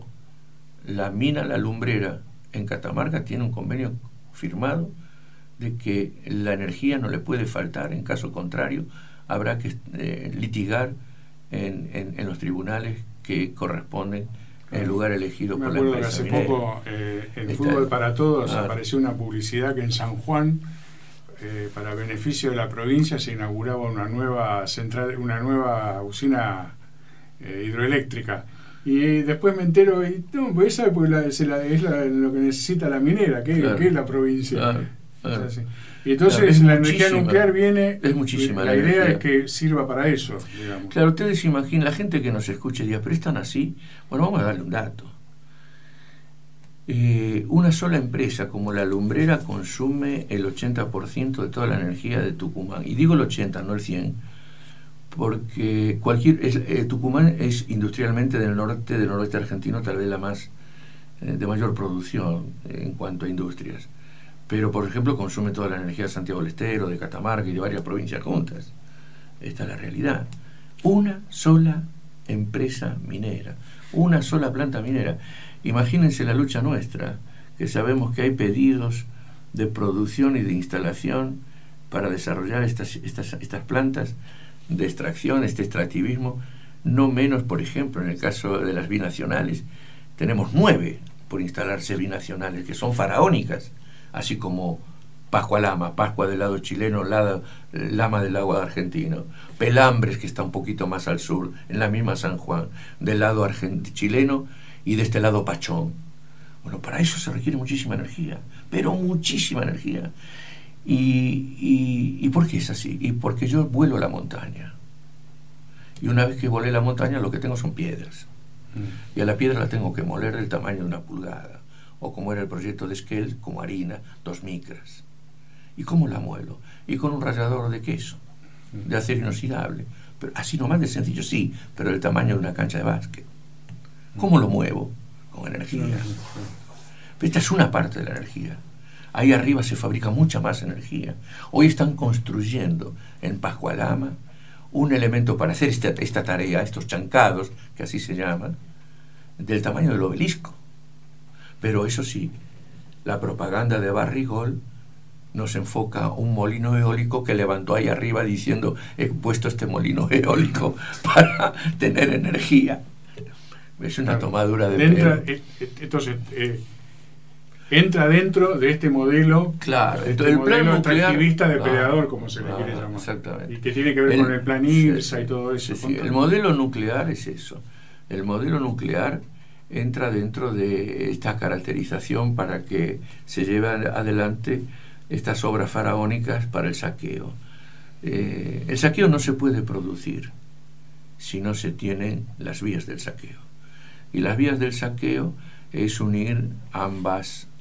la mina La Lumbrera en Catamarca tiene un convenio firmado de que la energía no le puede faltar. En caso contrario, habrá que eh, litigar en, en, en los tribunales que corresponden en el lugar elegido Me por la acuerdo empresa que hace minera. poco eh, en Está, Fútbol para Todos ah, apareció una publicidad que en San Juan, eh, para beneficio de la provincia, se inauguraba una nueva central, una nueva usina eh, hidroeléctrica. Y después me entero, y, no, pues esa pues la, se la, es la, lo que necesita la minera, que, claro, que es la provincia. Claro, claro. O sea, sí. Y entonces claro, la energía nuclear viene, es muchísima la, la idea energía. es que sirva para eso, digamos. Claro, ustedes se imaginan, la gente que nos escuche diga, pero están así. Bueno, vamos a darle un dato. Eh, una sola empresa como la Lumbrera consume el ochenta por ciento de toda la energía de Tucumán. Y digo el ochenta, no el cien, porque cualquier es, eh, Tucumán es industrialmente del norte, del noroeste argentino, tal vez la más eh, de mayor producción eh, en cuanto a industrias. Pero, por ejemplo, consume toda la energía de Santiago del Estero, de Catamarca y de varias provincias juntas. Esta es la realidad. Una sola empresa minera, una sola planta minera. Imagínense la lucha nuestra, que sabemos que hay pedidos de producción y de instalación para desarrollar estas, estas, estas plantas de extracción, este extractivismo, no menos, por ejemplo, en el caso de las binacionales, tenemos nueve por instalarse binacionales, que son faraónicas, así como Pascua Lama, Pascua del lado chileno, Lama, Lama del lado argentino, Pelambres, que está un poquito más al sur, en la misma San Juan, del lado argent- chileno, y de este lado Pachón. Bueno, para eso se requiere muchísima energía, pero muchísima energía. ¿Y, y, y por qué es así? Y porque yo vuelo la montaña. Y una vez que volé la montaña, lo que tengo son piedras. Mm. Y a la piedra la tengo que moler del tamaño de una pulgada. O como era el proyecto de Esquel, como harina, dos micras. ¿Y cómo la muelo? Y con un rallador de queso, de acero inoxidable. Pero así nomás de sencillo, sí, pero del tamaño de una cancha de básquet. ¿Cómo lo muevo? Con energía. Pero esta es una parte de la energía. Ahí arriba se fabrica mucha más energía. Hoy están construyendo en Pascua Lama un elemento para hacer esta, esta tarea, estos chancados, que así se llaman, del tamaño del obelisco. Pero eso sí, la propaganda de Barrigol nos enfoca un molino eólico que levantó ahí arriba diciendo, he puesto este molino eólico para tener energía. Es una tomadura de entra, pelo. Eh, entonces, eh, entra dentro de este modelo, claro, este entonces el modelo plan nuclear, extractivista depredador, depredador, ah, como se le ah, quiere llamar. Exactamente. Y que tiene que ver el, con el plan IRSA sí, y todo eso. Sí, sí. El modelo nuclear es eso. El modelo nuclear entra dentro de esta caracterización para que se lleven adelante estas obras faraónicas para el saqueo. Eh, el saqueo no se puede producir si no se tienen las vías del saqueo. Y las vías del saqueo es unir ambas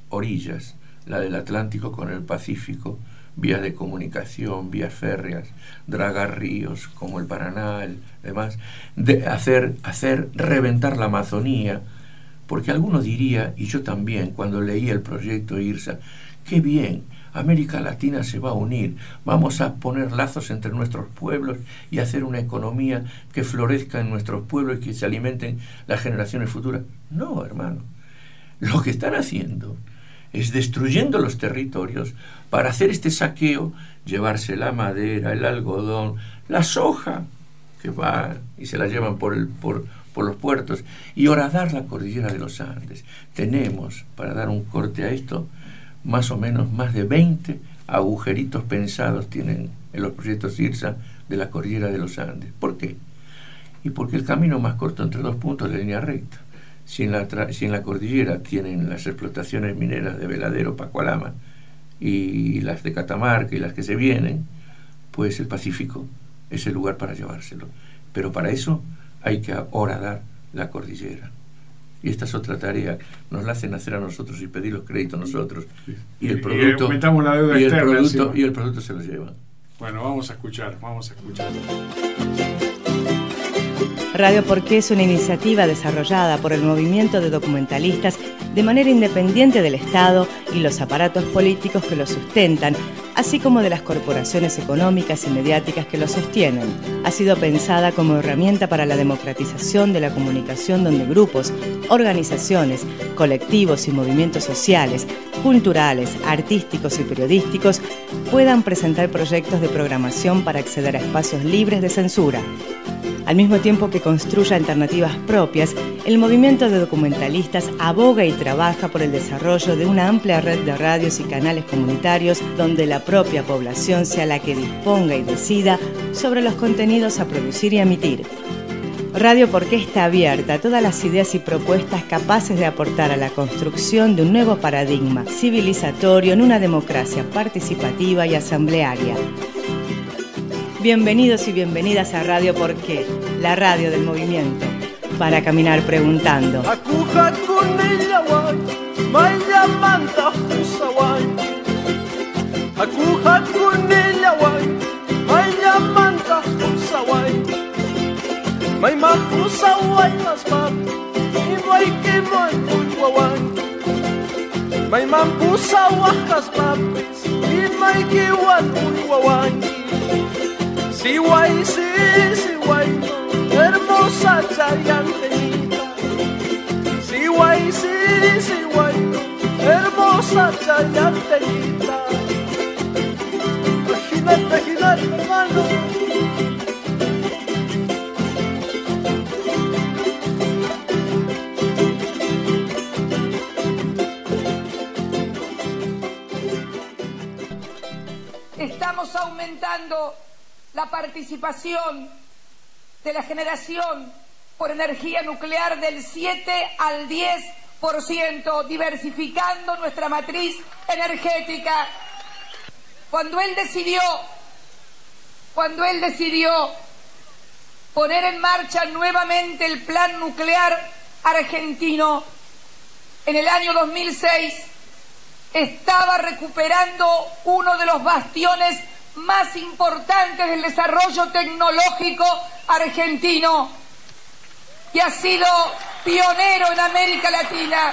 orillas, la del Atlántico con el Pacífico, vías de comunicación, vías férreas, dragar ríos como el Paraná, el demás, de hacer, hacer reventar la Amazonía, porque alguno diría, y yo también, cuando leí el proyecto IRSA, qué bien, América Latina se va a unir, vamos a poner lazos entre nuestros pueblos y hacer una economía que florezca en nuestros pueblos y que se alimenten las generaciones futuras. No, hermano, lo que están haciendo es destruyendo los territorios para hacer este saqueo, llevarse la madera, el algodón, la soja, que va y se la llevan por, el, por, por los puertos, y horadar la cordillera de los Andes. Tenemos, para dar un corte a esto, más o menos más de veinte agujeritos pensados tienen en los proyectos IRSA de la cordillera de los Andes. ¿Por qué? Y porque el camino más corto entre dos puntos es la línea recta. Si en la, tra- si en la cordillera tienen las explotaciones mineras de Veladero, Pacualama, y las de Catamarca y las que se vienen, pues el Pacífico es el lugar para llevárselo. Pero para eso hay que horadar la cordillera. Y esta es otra tarea, nos la hacen hacer a nosotros y pedir los créditos nosotros. Y el producto, y aumentamos la deuda y el externa producto, encima. y el producto se lo lleva. Bueno, vamos a escuchar, vamos a escuchar. Radio Porqué es una iniciativa desarrollada por el movimiento de documentalistas de manera independiente del Estado y los aparatos políticos que lo sustentan, así como de las corporaciones económicas y mediáticas que lo sostienen. Ha sido pensada como herramienta para la democratización de la comunicación donde grupos, organizaciones, colectivos y movimientos sociales, culturales, artísticos y periodísticos puedan presentar proyectos de programación para acceder a espacios libres de censura. Al mismo tiempo que construye alternativas propias, el movimiento de documentalistas aboga y trabaja por el desarrollo de una amplia red de radios y canales comunitarios donde la propia población sea la que disponga y decida sobre los contenidos a producir y emitir. Radio Porqué está abierta a todas las ideas y propuestas capaces de aportar a la construcción de un nuevo paradigma civilizatorio en una democracia participativa y asamblearia. Bienvenidos y bienvenidas a Radio Porqué, la radio del movimiento, para caminar preguntando. Si guay, sí, si guay, hermosa chayantenita. Si guay, sí, si guay, hermosa chayantenita. Imagínate, imagínate, hermano. Estamos aumentando la participación de la generación por energía nuclear del siete al diez por ciento, diversificando nuestra matriz energética. Cuando él decidió, cuando él decidió poner en marcha nuevamente el plan nuclear argentino en el año dos mil seis, estaba recuperando uno de los bastiones más importantes del desarrollo tecnológico argentino, que ha sido pionero en América Latina.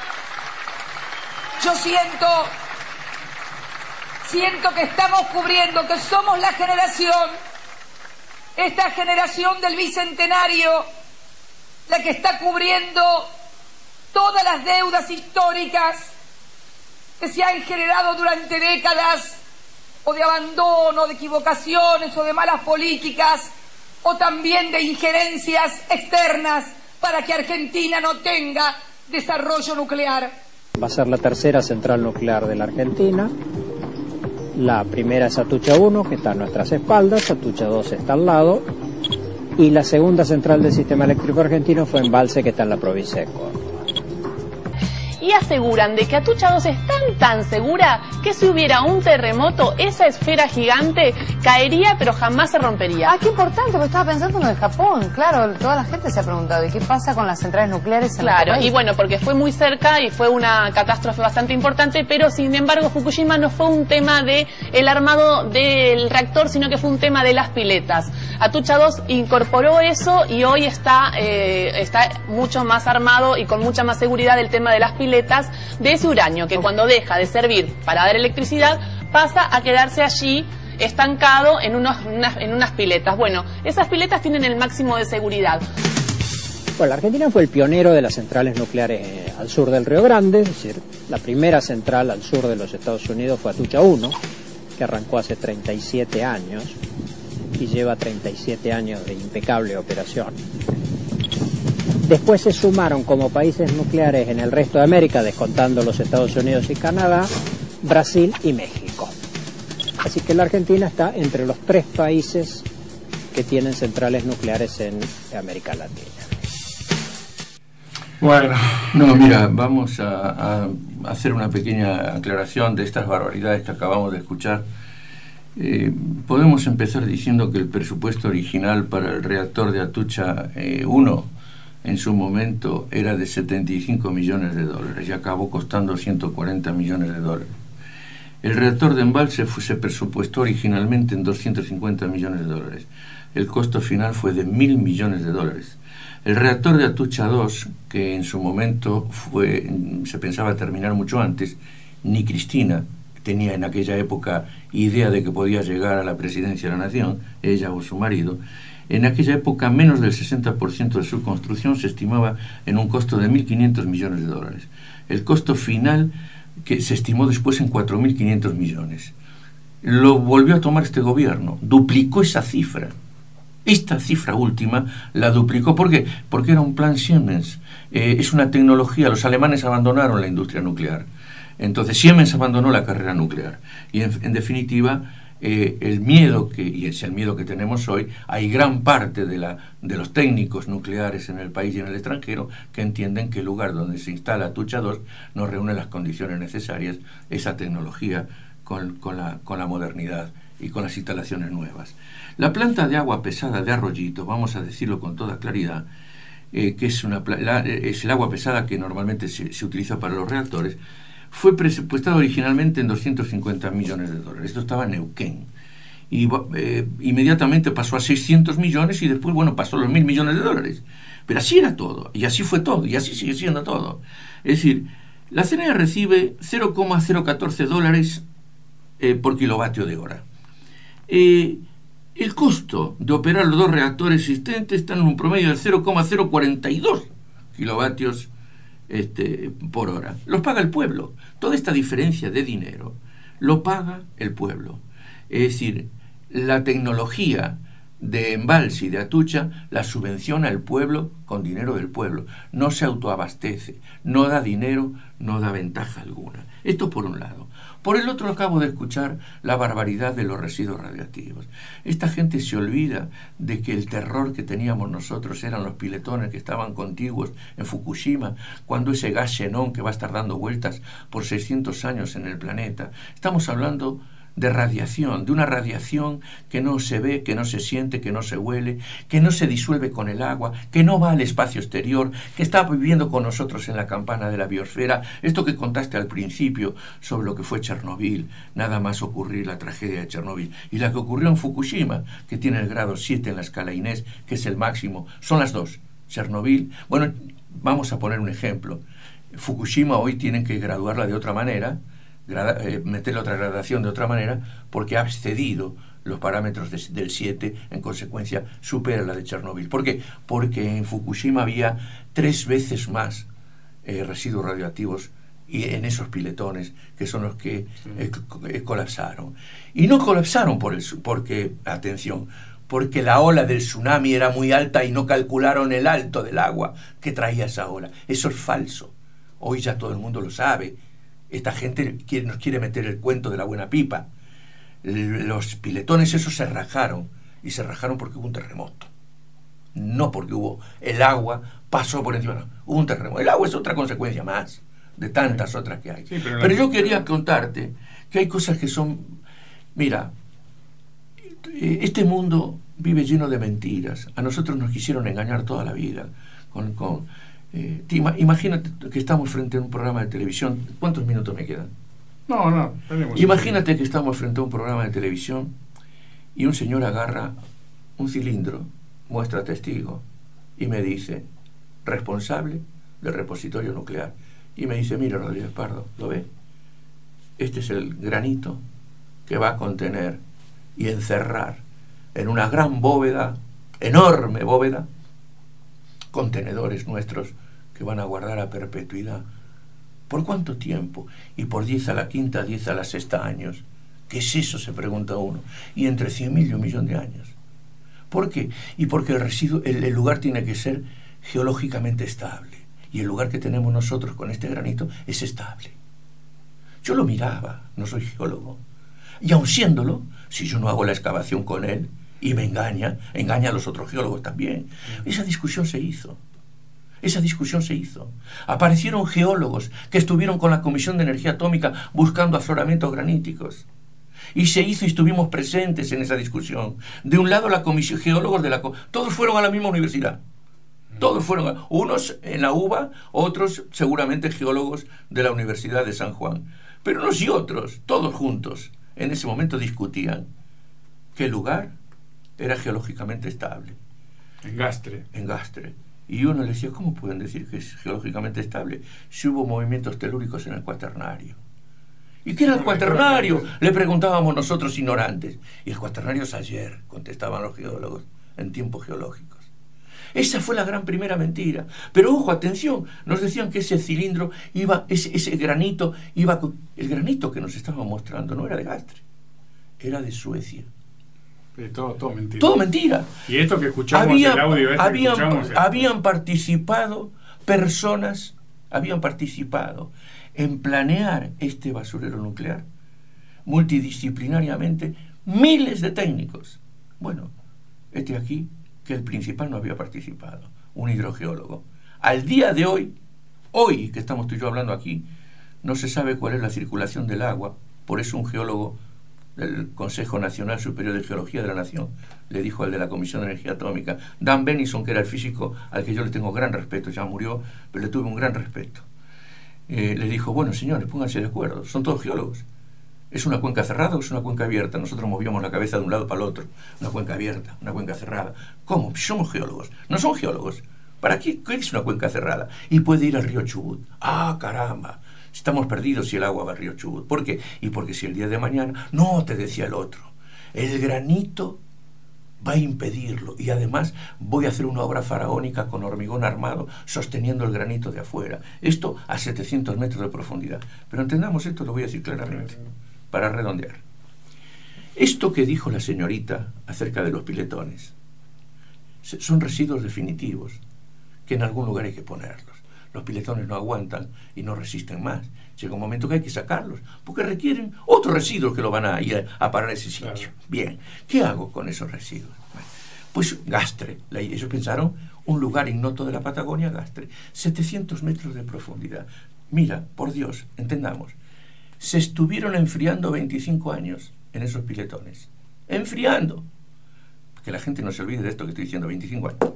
Yo siento, siento que estamos cubriendo, que somos la generación, esta generación del Bicentenario, la que está cubriendo todas las deudas históricas que se han generado durante décadas, o de abandono, de equivocaciones, o de malas políticas, o también de injerencias externas para que Argentina no tenga desarrollo nuclear. Va a ser la tercera central nuclear de la Argentina. La primera es Atucha uno, que está a nuestras espaldas, Atucha dos está al lado, y la segunda central del sistema eléctrico argentino fue Embalse, que está en la provincia de Córdoba. y aseguran de que Atucha dos es tan tan segura que si hubiera un terremoto, esa esfera gigante caería pero jamás se rompería. Ah, qué importante, porque estaba pensando en lo de Japón. Claro, toda la gente se ha preguntado, ¿y qué pasa con las centrales nucleares en Claro, nuestro país? y bueno, porque fue muy cerca y fue una catástrofe bastante importante, pero sin embargo Fukushima no fue un tema de el armado del reactor, sino que fue un tema de las piletas. Atucha dos incorporó eso y hoy está, eh, está mucho más armado y con mucha más seguridad el tema de las piletas de ese uranio, que cuando deja de servir para dar electricidad pasa a quedarse allí estancado en, unos, unas, en unas piletas. Bueno, esas piletas tienen el máximo de seguridad. Bueno, la Argentina fue el pionero de las centrales nucleares eh, al sur del Río Grande, es decir, la primera central al sur de los Estados Unidos fue Atucha uno, que arrancó hace treinta y siete años y lleva treinta y siete años de impecable operación. Después se sumaron como países nucleares en el resto de América, descontando los Estados Unidos y Canadá, Brasil y México. Así que la Argentina está entre los tres países que tienen centrales nucleares en América Latina. Bueno, no, mira, vamos a, a hacer una pequeña aclaración de estas barbaridades que acabamos de escuchar. Eh, podemos empezar diciendo que el presupuesto original para el reactor de Atucha uno en su momento era de setenta y cinco millones de dólares y acabó costando ciento cuarenta millones de dólares. El reactor de embalse fue, se presupuestó originalmente en doscientos cincuenta millones de dólares. El costo final fue de mil millones de dólares. El reactor de Atucha dos, que en su momento fue, se pensaba terminar mucho antes, ni Cristina tenía en aquella época idea de que podía llegar a la presidencia de la nación, ella o su marido. En aquella época menos del sesenta por ciento de su construcción se estimaba en un costo de mil quinientos millones de dólares. El costo final que se estimó después en cuatro mil quinientos millones. Lo volvió a tomar este gobierno, duplicó esa cifra. Esta cifra última la duplicó. ¿Por qué? Porque era un plan Siemens. Eh, es una tecnología. Los alemanes abandonaron la industria nuclear. Entonces Siemens abandonó la carrera nuclear. Y en, en definitiva, eh, el miedo, que, y es el miedo que tenemos hoy, hay gran parte de, la, de los técnicos nucleares en el país y en el extranjero que entienden que el lugar donde se instala Atucha dos no reúne las condiciones necesarias, esa tecnología con, con, la, con la modernidad y con las instalaciones nuevas. La planta de agua pesada de Arroyito, vamos a decirlo con toda claridad, eh, que es, una, la, es el agua pesada que normalmente se, se utiliza para los reactores, fue presupuestado originalmente en doscientos cincuenta millones de dólares. Esto estaba en Neuquén. Y eh, inmediatamente pasó a seiscientos millones y después, bueno, pasó a los mil millones de dólares. Pero así era todo, y así fue todo, y así sigue siendo todo. Es decir, la C N E recibe cero coma cero catorce dólares eh, por kilovatio de hora. Eh, el costo de operar los dos reactores existentes está en un promedio de cero coma cero cuarenta y dos kilovatios este, por hora. Los paga el pueblo. Toda esta diferencia de dinero lo paga el pueblo. Es decir, la tecnología de embalse y de Atucha la subvenciona el pueblo con dinero del pueblo. No se autoabastece, no da dinero, no da ventaja alguna. Esto por un lado. Por el otro, acabo de escuchar la barbaridad de los residuos radiactivos. Esta gente se olvida de que el terror que teníamos nosotros eran los piletones que estaban contiguos en Fukushima, cuando ese gas xenón que va a estar dando vueltas por seiscientos años en el planeta. Estamos hablando de radiación, de una radiación que no se ve, que no se siente, que no se huele, que no se disuelve con el agua, que no va al espacio exterior, que está viviendo con nosotros en la campana de la biosfera. Esto que contaste al principio sobre lo que fue Chernobyl, nada más ocurrir la tragedia de Chernobyl, y la que ocurrió en Fukushima, que tiene el grado siete en la escala Inés, que es el máximo, son las dos. Chernobyl, bueno, vamos a poner un ejemplo. Fukushima hoy tienen que graduarla de otra manera, Grada, eh, meterle otra gradación de otra manera, porque ha excedido los parámetros de, del siete, en consecuencia supera la de Chernobyl. ¿Por qué? Porque en Fukushima había tres veces más eh, residuos radioactivos y en esos piletones, que son los que eh, eh, colapsaron. Y no colapsaron por el, porque, atención, porque la ola del tsunami era muy alta y no calcularon el alto del agua que traía esa ola. Eso es falso. Hoy ya todo el mundo lo sabe. Esta gente quiere, nos quiere meter el cuento de la buena pipa. Los piletones esos se rajaron, y se rajaron porque hubo un terremoto. No porque hubo el agua, pasó por encima, no, hubo un terremoto. El agua es otra consecuencia más, de tantas otras que hay. Sí, pero pero la... yo quería contarte que hay cosas que son... Mira, este mundo vive lleno de mentiras. A nosotros nos quisieron engañar toda la vida. Con, con, eh, te ima- imagínate que estamos frente a un programa de televisión. ¿Cuántos minutos me quedan? No, no, tenemos... Imagínate que estamos frente a un programa de televisión y un señor agarra un cilindro, muestra testigo y me dice, responsable del repositorio nuclear. Y me dice, mira, Rodríguez Pardo, ¿lo ve? Este es el granito que va a contener y encerrar en una gran bóveda, enorme bóveda, contenedores nuestros que van a guardar a perpetuidad. ¿Por cuánto tiempo? Y por diez a la quinta, diez a la sexta años. ¿Qué es eso?, se pregunta uno. Y entre cien mil y un millón de años. ¿Por qué? Y porque el residuo, el, el lugar tiene que ser geológicamente estable. Y el lugar que tenemos nosotros con este granito es estable. Yo lo miraba, no soy geólogo. Y aun siéndolo, si yo no hago la excavación con él y me engaña, engaña a los otros geólogos también. Esa discusión se hizo. Esa discusión se hizo. Aparecieron geólogos que estuvieron con la Comisión de Energía Atómica buscando afloramientos graníticos. Y se hizo y estuvimos presentes en esa discusión. De un lado la comisión, geólogos de la... Todos fueron a la misma universidad. Todos fueron, a, unos en la U B A, otros seguramente geólogos de la Universidad de San Juan. Pero unos y otros, todos juntos, en ese momento discutían que el lugar era geológicamente estable. En Gastre. En Gastre. Y uno le decía, ¿cómo pueden decir que es geológicamente estable si hubo movimientos telúricos en el cuaternario? ¿Y qué era el cuaternario?, le preguntábamos nosotros ignorantes. Y el cuaternario es ayer, contestaban los geólogos, en tiempos geológicos. Esa fue la gran primera mentira. Pero ojo, atención, nos decían que ese cilindro iba, ese, ese granito iba con... El granito que nos estaban mostrando no era de Gastre, era de Suecia. Eh, todo, todo mentira. Todo mentira. Y esto que escuchamos, había, el audio este habían, que escuchamos... habían participado personas, habían participado en planear este basurero nuclear multidisciplinariamente miles de técnicos. Bueno, este aquí, que el principal no había participado, un hidrogeólogo. Al día de hoy, hoy que estamos tú y yo hablando aquí, no se sabe cuál es la circulación del agua. Por eso un geólogo del Consejo Nacional Superior de Geología de la Nación le dijo al de la Comisión de Energía Atómica, Dan Benison, que era el físico al que yo le tengo gran respeto, ya murió, pero le tuve un gran respeto, eh, le dijo, bueno señores, pónganse de acuerdo, son todos geólogos. ¿Es una cuenca cerrada o es una cuenca abierta? Nosotros movíamos la cabeza de un lado para el otro. Una cuenca abierta, una cuenca cerrada. ¿Cómo? Somos geólogos. No son geólogos. ¿Para qué? ¿Qué es una cuenca cerrada? Y puede ir al río Chubut. ¡Ah, caramba! Estamos perdidos si el agua va al río Chubut. ¿Por qué? Y porque si el día de mañana... No, te decía el otro. El granito va a impedirlo. Y además voy a hacer una obra faraónica con hormigón armado sosteniendo el granito de afuera. Esto a setecientos metros de profundidad. Pero entendamos esto, lo voy a decir claramente, para redondear. Esto que dijo la señorita acerca de los piletones son residuos definitivos que en algún lugar hay que ponerlos. Los piletones no aguantan y no resisten más. Llega un momento que hay que sacarlos porque requieren otros residuos que lo van a ir a parar a ese sitio. Claro. Bien, ¿qué hago con esos residuos? Bueno, pues Gastre, la idea, ellos pensaron un lugar ignoto de la Patagonia, Gastre, setecientos metros de profundidad. Mira, por Dios, entendamos, se estuvieron enfriando veinticinco años en esos piletones. Enfriando. Que la gente no se olvide de esto que estoy diciendo, veinticinco años.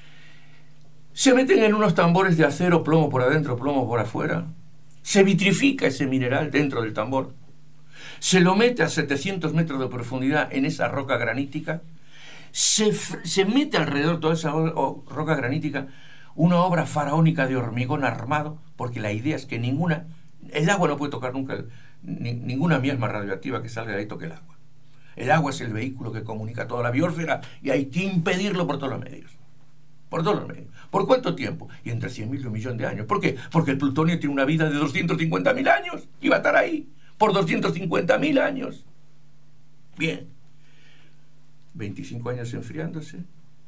Se meten en unos tambores de acero, plomo por adentro, plomo por afuera. Se vitrifica ese mineral dentro del tambor. Se lo mete a setecientos metros de profundidad en esa roca granítica. Se, se mete alrededor de toda esa roca granítica una obra faraónica de hormigón armado, porque la idea es que ninguna... El agua no puede tocar nunca, el, ni, ninguna miasma radioactiva que salga de ahí toque el agua. El agua es el vehículo que comunica toda la biosfera y hay que impedirlo por todos los medios. Por todos los medios. ¿Por cuánto tiempo? Y entre cien mil y un millón de años. ¿Por qué? Porque el plutonio tiene una vida de doscientos cincuenta mil años y va a estar ahí por doscientos cincuenta mil años. Bien. veinticinco años enfriándose.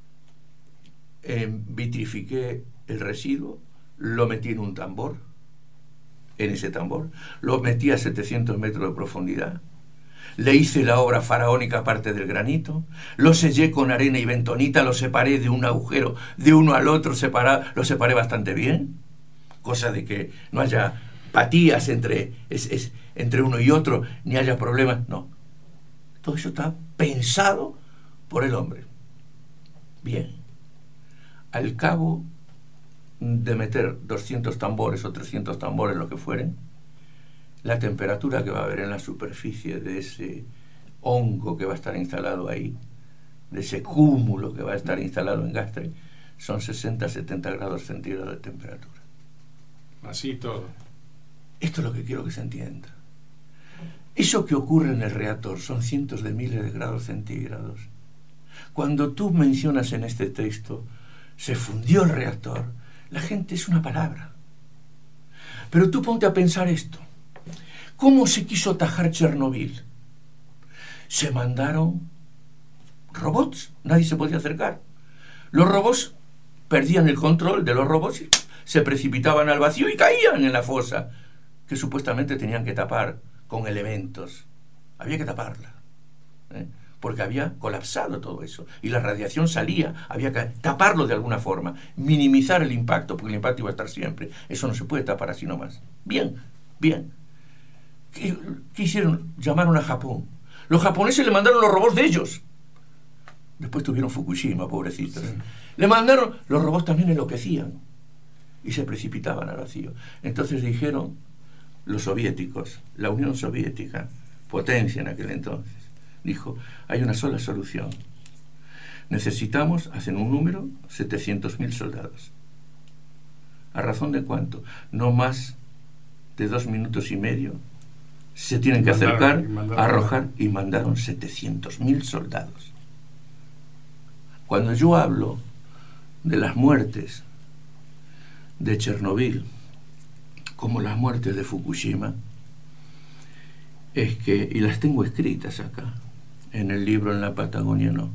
Eh, vitrifiqué el residuo, lo metí en un tambor. En ese tambor, lo metí a setecientos metros de profundidad, le hice la obra faraónica aparte del granito, lo sellé con arena y bentonita, lo separé de un agujero, de uno al otro, separado, lo separé bastante bien, cosa de que no haya empatías entre, es, es, entre uno y otro, ni haya problemas. No. Todo eso está pensado por el hombre. Bien. Al cabo de meter doscientos tambores o trescientos tambores, lo que fueren, la temperatura que va a haber en la superficie de ese hongo que va a estar instalado ahí, de ese cúmulo que va a estar instalado en Gastre, son sesenta a setenta grados centígrados de temperatura. Así todo. Esto es lo que quiero que se entienda. Eso que ocurre en el reactor son cientos de miles de grados centígrados. Cuando tú mencionas en este texto, se fundió el reactor, la gente es una palabra. Pero tú ponte a pensar esto. ¿Cómo se quiso atajar Chernobyl? Se mandaron robots, nadie se podía acercar. Los robots perdían el control de los robots y se precipitaban al vacío y caían en la fosa, que supuestamente tenían que tapar con elementos. Había que taparla, ¿eh? porque había colapsado todo eso y la radiación salía, había que taparlo de alguna forma, minimizar el impacto, porque el impacto iba a estar siempre. Eso no se puede tapar así nomás. Bien, bien. ¿Qué, qué hicieron? Llamaron a Japón. Los japoneses le mandaron los robots de ellos. Después tuvieron Fukushima, pobrecitos. Sí. Le mandaron, los robots también enloquecían y se precipitaban al vacío. Entonces dijeron los soviéticos, la Unión Soviética, potencia en aquel entonces, dijo, hay una sola solución. Necesitamos, hacen un número, setecientos mil soldados. ¿A razón de cuánto? No más de dos minutos y medio. Se tienen que acercar, arrojar, y mandaron setecientos mil soldados. Cuando yo hablo de las muertes de Chernobyl, como las muertes de Fukushima, es que, y las tengo escritas acá, en el libro En la Patagonia no,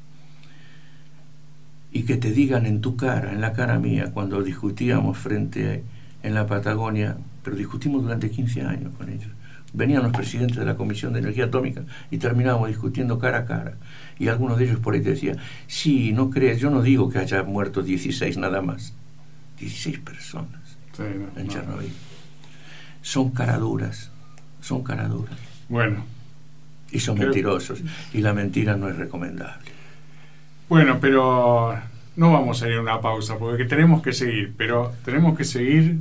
y que te digan en tu cara, en la cara mía, cuando discutíamos frente a, en la Patagonia, pero discutimos durante quince años con ellos. Venían los presidentes de la Comisión de Energía Atómica y terminábamos discutiendo cara a cara. Y algunos de ellos por ahí te decían, sí, no crees, yo no digo que haya muerto dieciséis nada más. dieciséis personas sí, no, en no. Chernobyl. Son caraduras, son caraduras. Bueno. Y son creo... mentirosos. Y la mentira no es recomendable. Bueno, pero no vamos a ir a una pausa, porque tenemos que seguir, pero tenemos que seguir...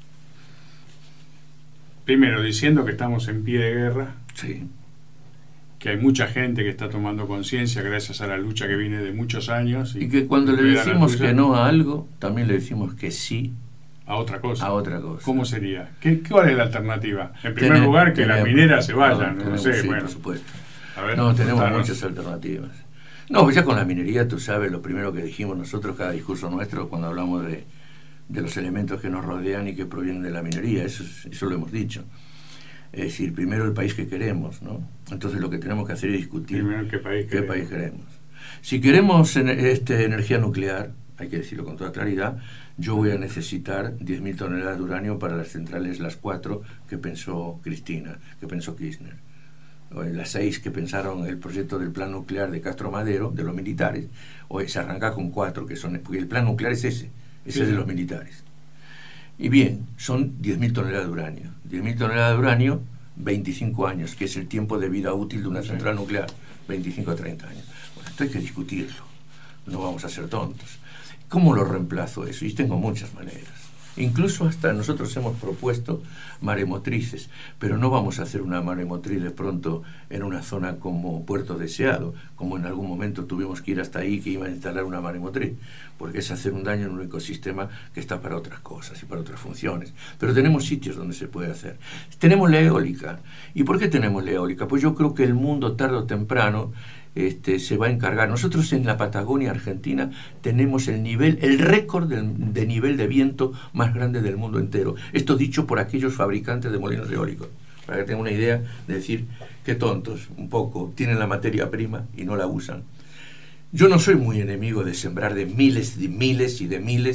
Primero, diciendo que estamos en pie de guerra, sí. que hay mucha gente que está tomando conciencia gracias a la lucha que viene de muchos años. Y, y que cuando le decimos que no a algo, también le decimos que sí a otra cosa. A otra cosa. ¿Cómo sería? ¿Qué, ¿Cuál es la alternativa? En primer Tener, lugar, que tenemos, las mineras se vayan, no, tenemos, no sé, sí, bueno. por supuesto. A ver, no, tenemos contanos. muchas alternativas. No, pues ya con la minería, tú sabes, lo primero que dijimos nosotros, cada discurso nuestro, cuando hablamos de... de los elementos que nos rodean y que provienen de la minería, eso, eso lo hemos dicho. Es decir, primero el país que queremos, ¿no? Entonces lo que tenemos que hacer es discutir primero qué país qué queremos. país queremos. Si queremos en, este, energía nuclear, hay que decirlo con toda claridad, yo voy a necesitar diez mil toneladas de uranio para las centrales, las cuatro que pensó Cristina, que pensó Kirchner, o las seis que pensaron el proyecto del plan nuclear de Castro Madero, de los militares, o se arranca con cuatro, que son, porque el plan nuclear es ese, ese es de los militares. Y bien, son diez mil toneladas de uranio. diez mil toneladas de uranio, veinticinco años, que es el tiempo de vida útil de una sí. central nuclear, veinticinco a treinta años. Bueno, esto hay que discutirlo, no vamos a ser tontos. ¿Cómo lo reemplazo eso? Y tengo muchas maneras. Incluso hasta nosotros hemos propuesto maremotrices, pero no vamos a hacer una maremotriz de pronto en una zona como Puerto Deseado, como en algún momento tuvimos que ir hasta ahí, que iban a instalar una maremotriz, porque es hacer un daño en un ecosistema que está para otras cosas y para otras funciones. Pero tenemos sitios donde se puede hacer. Tenemos la eólica. ¿Y por qué tenemos la eólica? Pues yo creo que el mundo tarde o temprano Este, se va a encargar. Nosotros en la Patagonia Argentina tenemos el nivel, el récord de, de nivel de viento más grande del mundo entero. Esto dicho por aquellos fabricantes de molinos eólicos, para que tengan una idea de decir qué tontos, un poco, tienen la materia prima y no la usan. Yo no soy muy enemigo de sembrar de miles y miles y de miles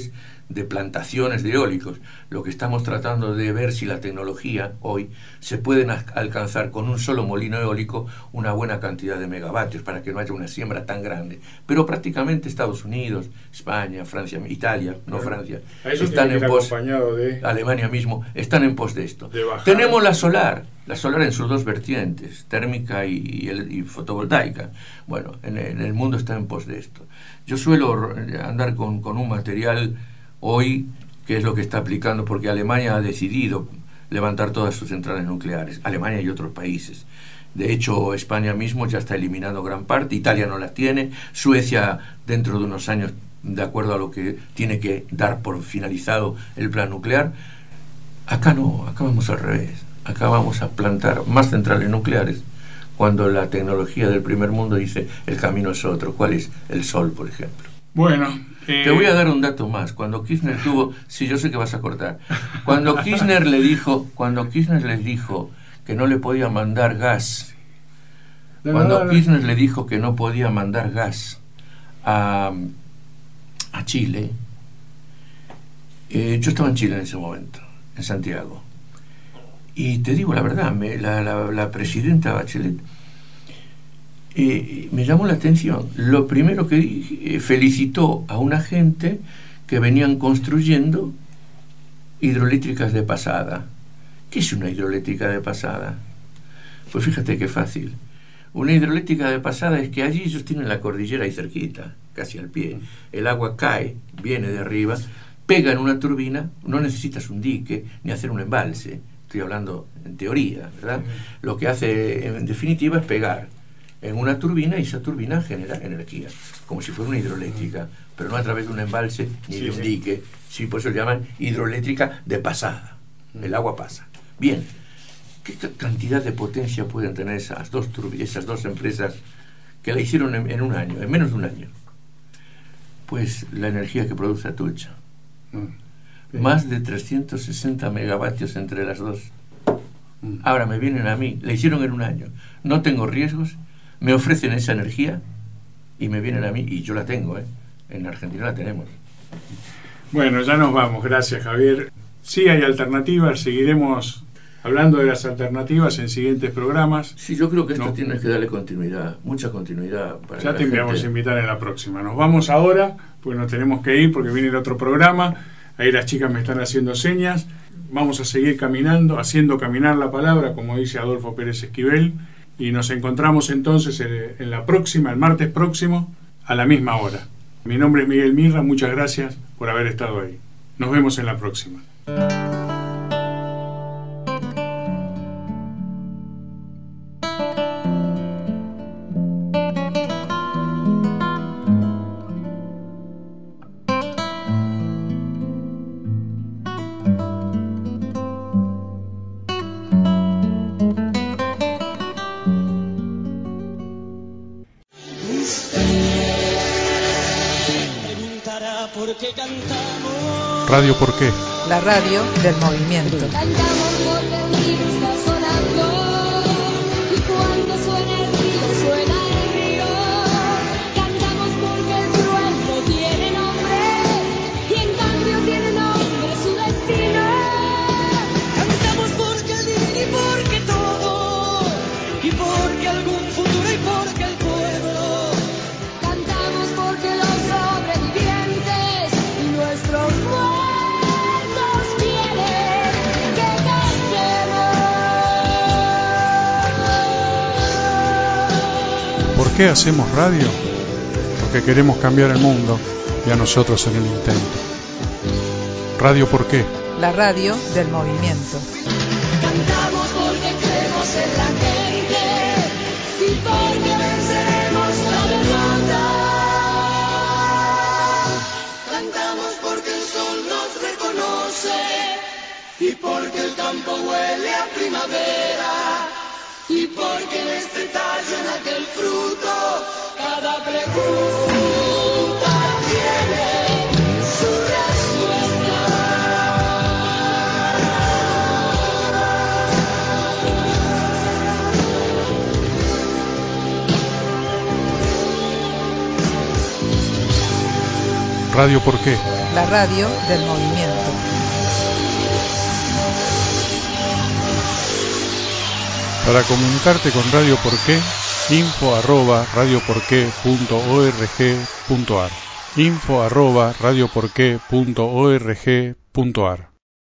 de plantaciones de eólicos. Lo que estamos tratando de ver si la tecnología hoy se puede alcanzar con un solo molino eólico una buena cantidad de megavatios para que no haya una siembra tan grande. Pero prácticamente Estados Unidos, España, Francia, Italia, no bueno, Francia, están en pos, de... Alemania mismo, están en pos de esto. De Tenemos la solar, la solar en sus dos vertientes, térmica y, y, y fotovoltaica. Bueno, en, en el mundo está en pos de esto. Yo suelo andar con, con un material hoy, que es lo que está aplicando, porque Alemania ha decidido levantar todas sus centrales nucleares, Alemania y otros países. De hecho, España mismo ya está eliminando gran parte, Italia no las tiene, Suecia dentro de unos años, de acuerdo a lo que tiene que dar por finalizado el plan nuclear. Acá no, acá vamos al revés, acá vamos a plantar más centrales nucleares, cuando la tecnología del primer mundo dice el camino es otro. ¿Cuál es? El sol, por ejemplo. Bueno, eh... te voy a dar un dato más. Cuando Kirchner tuvo, sí, yo sé que vas a cortar. Cuando Kirchner le dijo, cuando Kirchner les dijo que no le podía mandar gas, no, cuando no, no, Kirchner no. le dijo que no podía mandar gas a, a Chile, eh, yo estaba en Chile en ese momento, en Santiago, y te digo la verdad, me, la, la, la presidenta Bachelet Eh, me llamó la atención. Lo primero que dije, eh, felicitó a una gente que venían construyendo hidroeléctricas de pasada. ¿Qué es una hidroeléctrica de pasada? Pues fíjate qué fácil. Una hidroeléctrica de pasada es que allí ellos tienen la cordillera ahí cerquita, casi al pie. El agua cae, viene de arriba, pega en una turbina, no necesitas un dique ni hacer un embalse. Estoy hablando en teoría, ¿verdad? Lo que hace en definitiva es pegar en una turbina, y esa turbina genera energía, como si fuera una hidroeléctrica, pero no a través de un embalse ni sí, de un sí. dique. Sí, por eso le llaman hidroeléctrica de pasada. El agua pasa. Bien, ¿qué cantidad de potencia pueden tener esas dos, esas dos empresas que la hicieron en, en un año, en menos de un año? Pues la energía que produce Atucha. Mm. Más de trescientos sesenta megavatios entre las dos. Mm. Ahora me vienen a mí, la hicieron en un año. No tengo riesgos, me ofrecen esa energía y me vienen a mí, y yo la tengo, ¿eh? En Argentina la tenemos. Bueno, ya nos vamos, gracias Javier. Sí hay alternativas, seguiremos hablando de las alternativas en siguientes programas. Sí, yo creo que esto no. tiene que darle continuidad, mucha continuidad. Para ya te enviamos a invitar en la próxima. Nos vamos ahora, porque nos tenemos que ir, porque viene el otro programa. Ahí las chicas me están haciendo señas. Vamos a seguir caminando, haciendo caminar la palabra, como dice Adolfo Pérez Esquivel. Y nos encontramos entonces en la próxima, el martes próximo, a la misma hora. Mi nombre es Miguel Mirra, muchas gracias por haber estado ahí. Nos vemos en la próxima. Radio ¿Por qué? La radio del movimiento. Cantamos porque el río está sonando, y cuando suena el río, suena el río. Cantamos porque el trueno no tiene nombre, y en cambio tiene nombre su destino. Cantamos porque el vivir y porque todo, y porque algún futuro y porque el pueblo. Cantamos porque los sobrevivientes y nuestros muertos ¿Por qué hacemos radio? Porque queremos cambiar el mundo y a nosotros en el intento. Radio ¿Por qué? La radio del movimiento. Cantamos porque creemos en la gente y porque venceremos la derrota. Cantamos porque el sol nos reconoce y porque el campo huele a primavera. Y porque en este tallo, en aquel fruto, cada pregunta tiene su respuesta. Radio ¿Por qué? la radio del movimiento. Para comunicarte con Radio Porqué, info arroba radioporqué.org.ar info arroba radioporqué.org.ar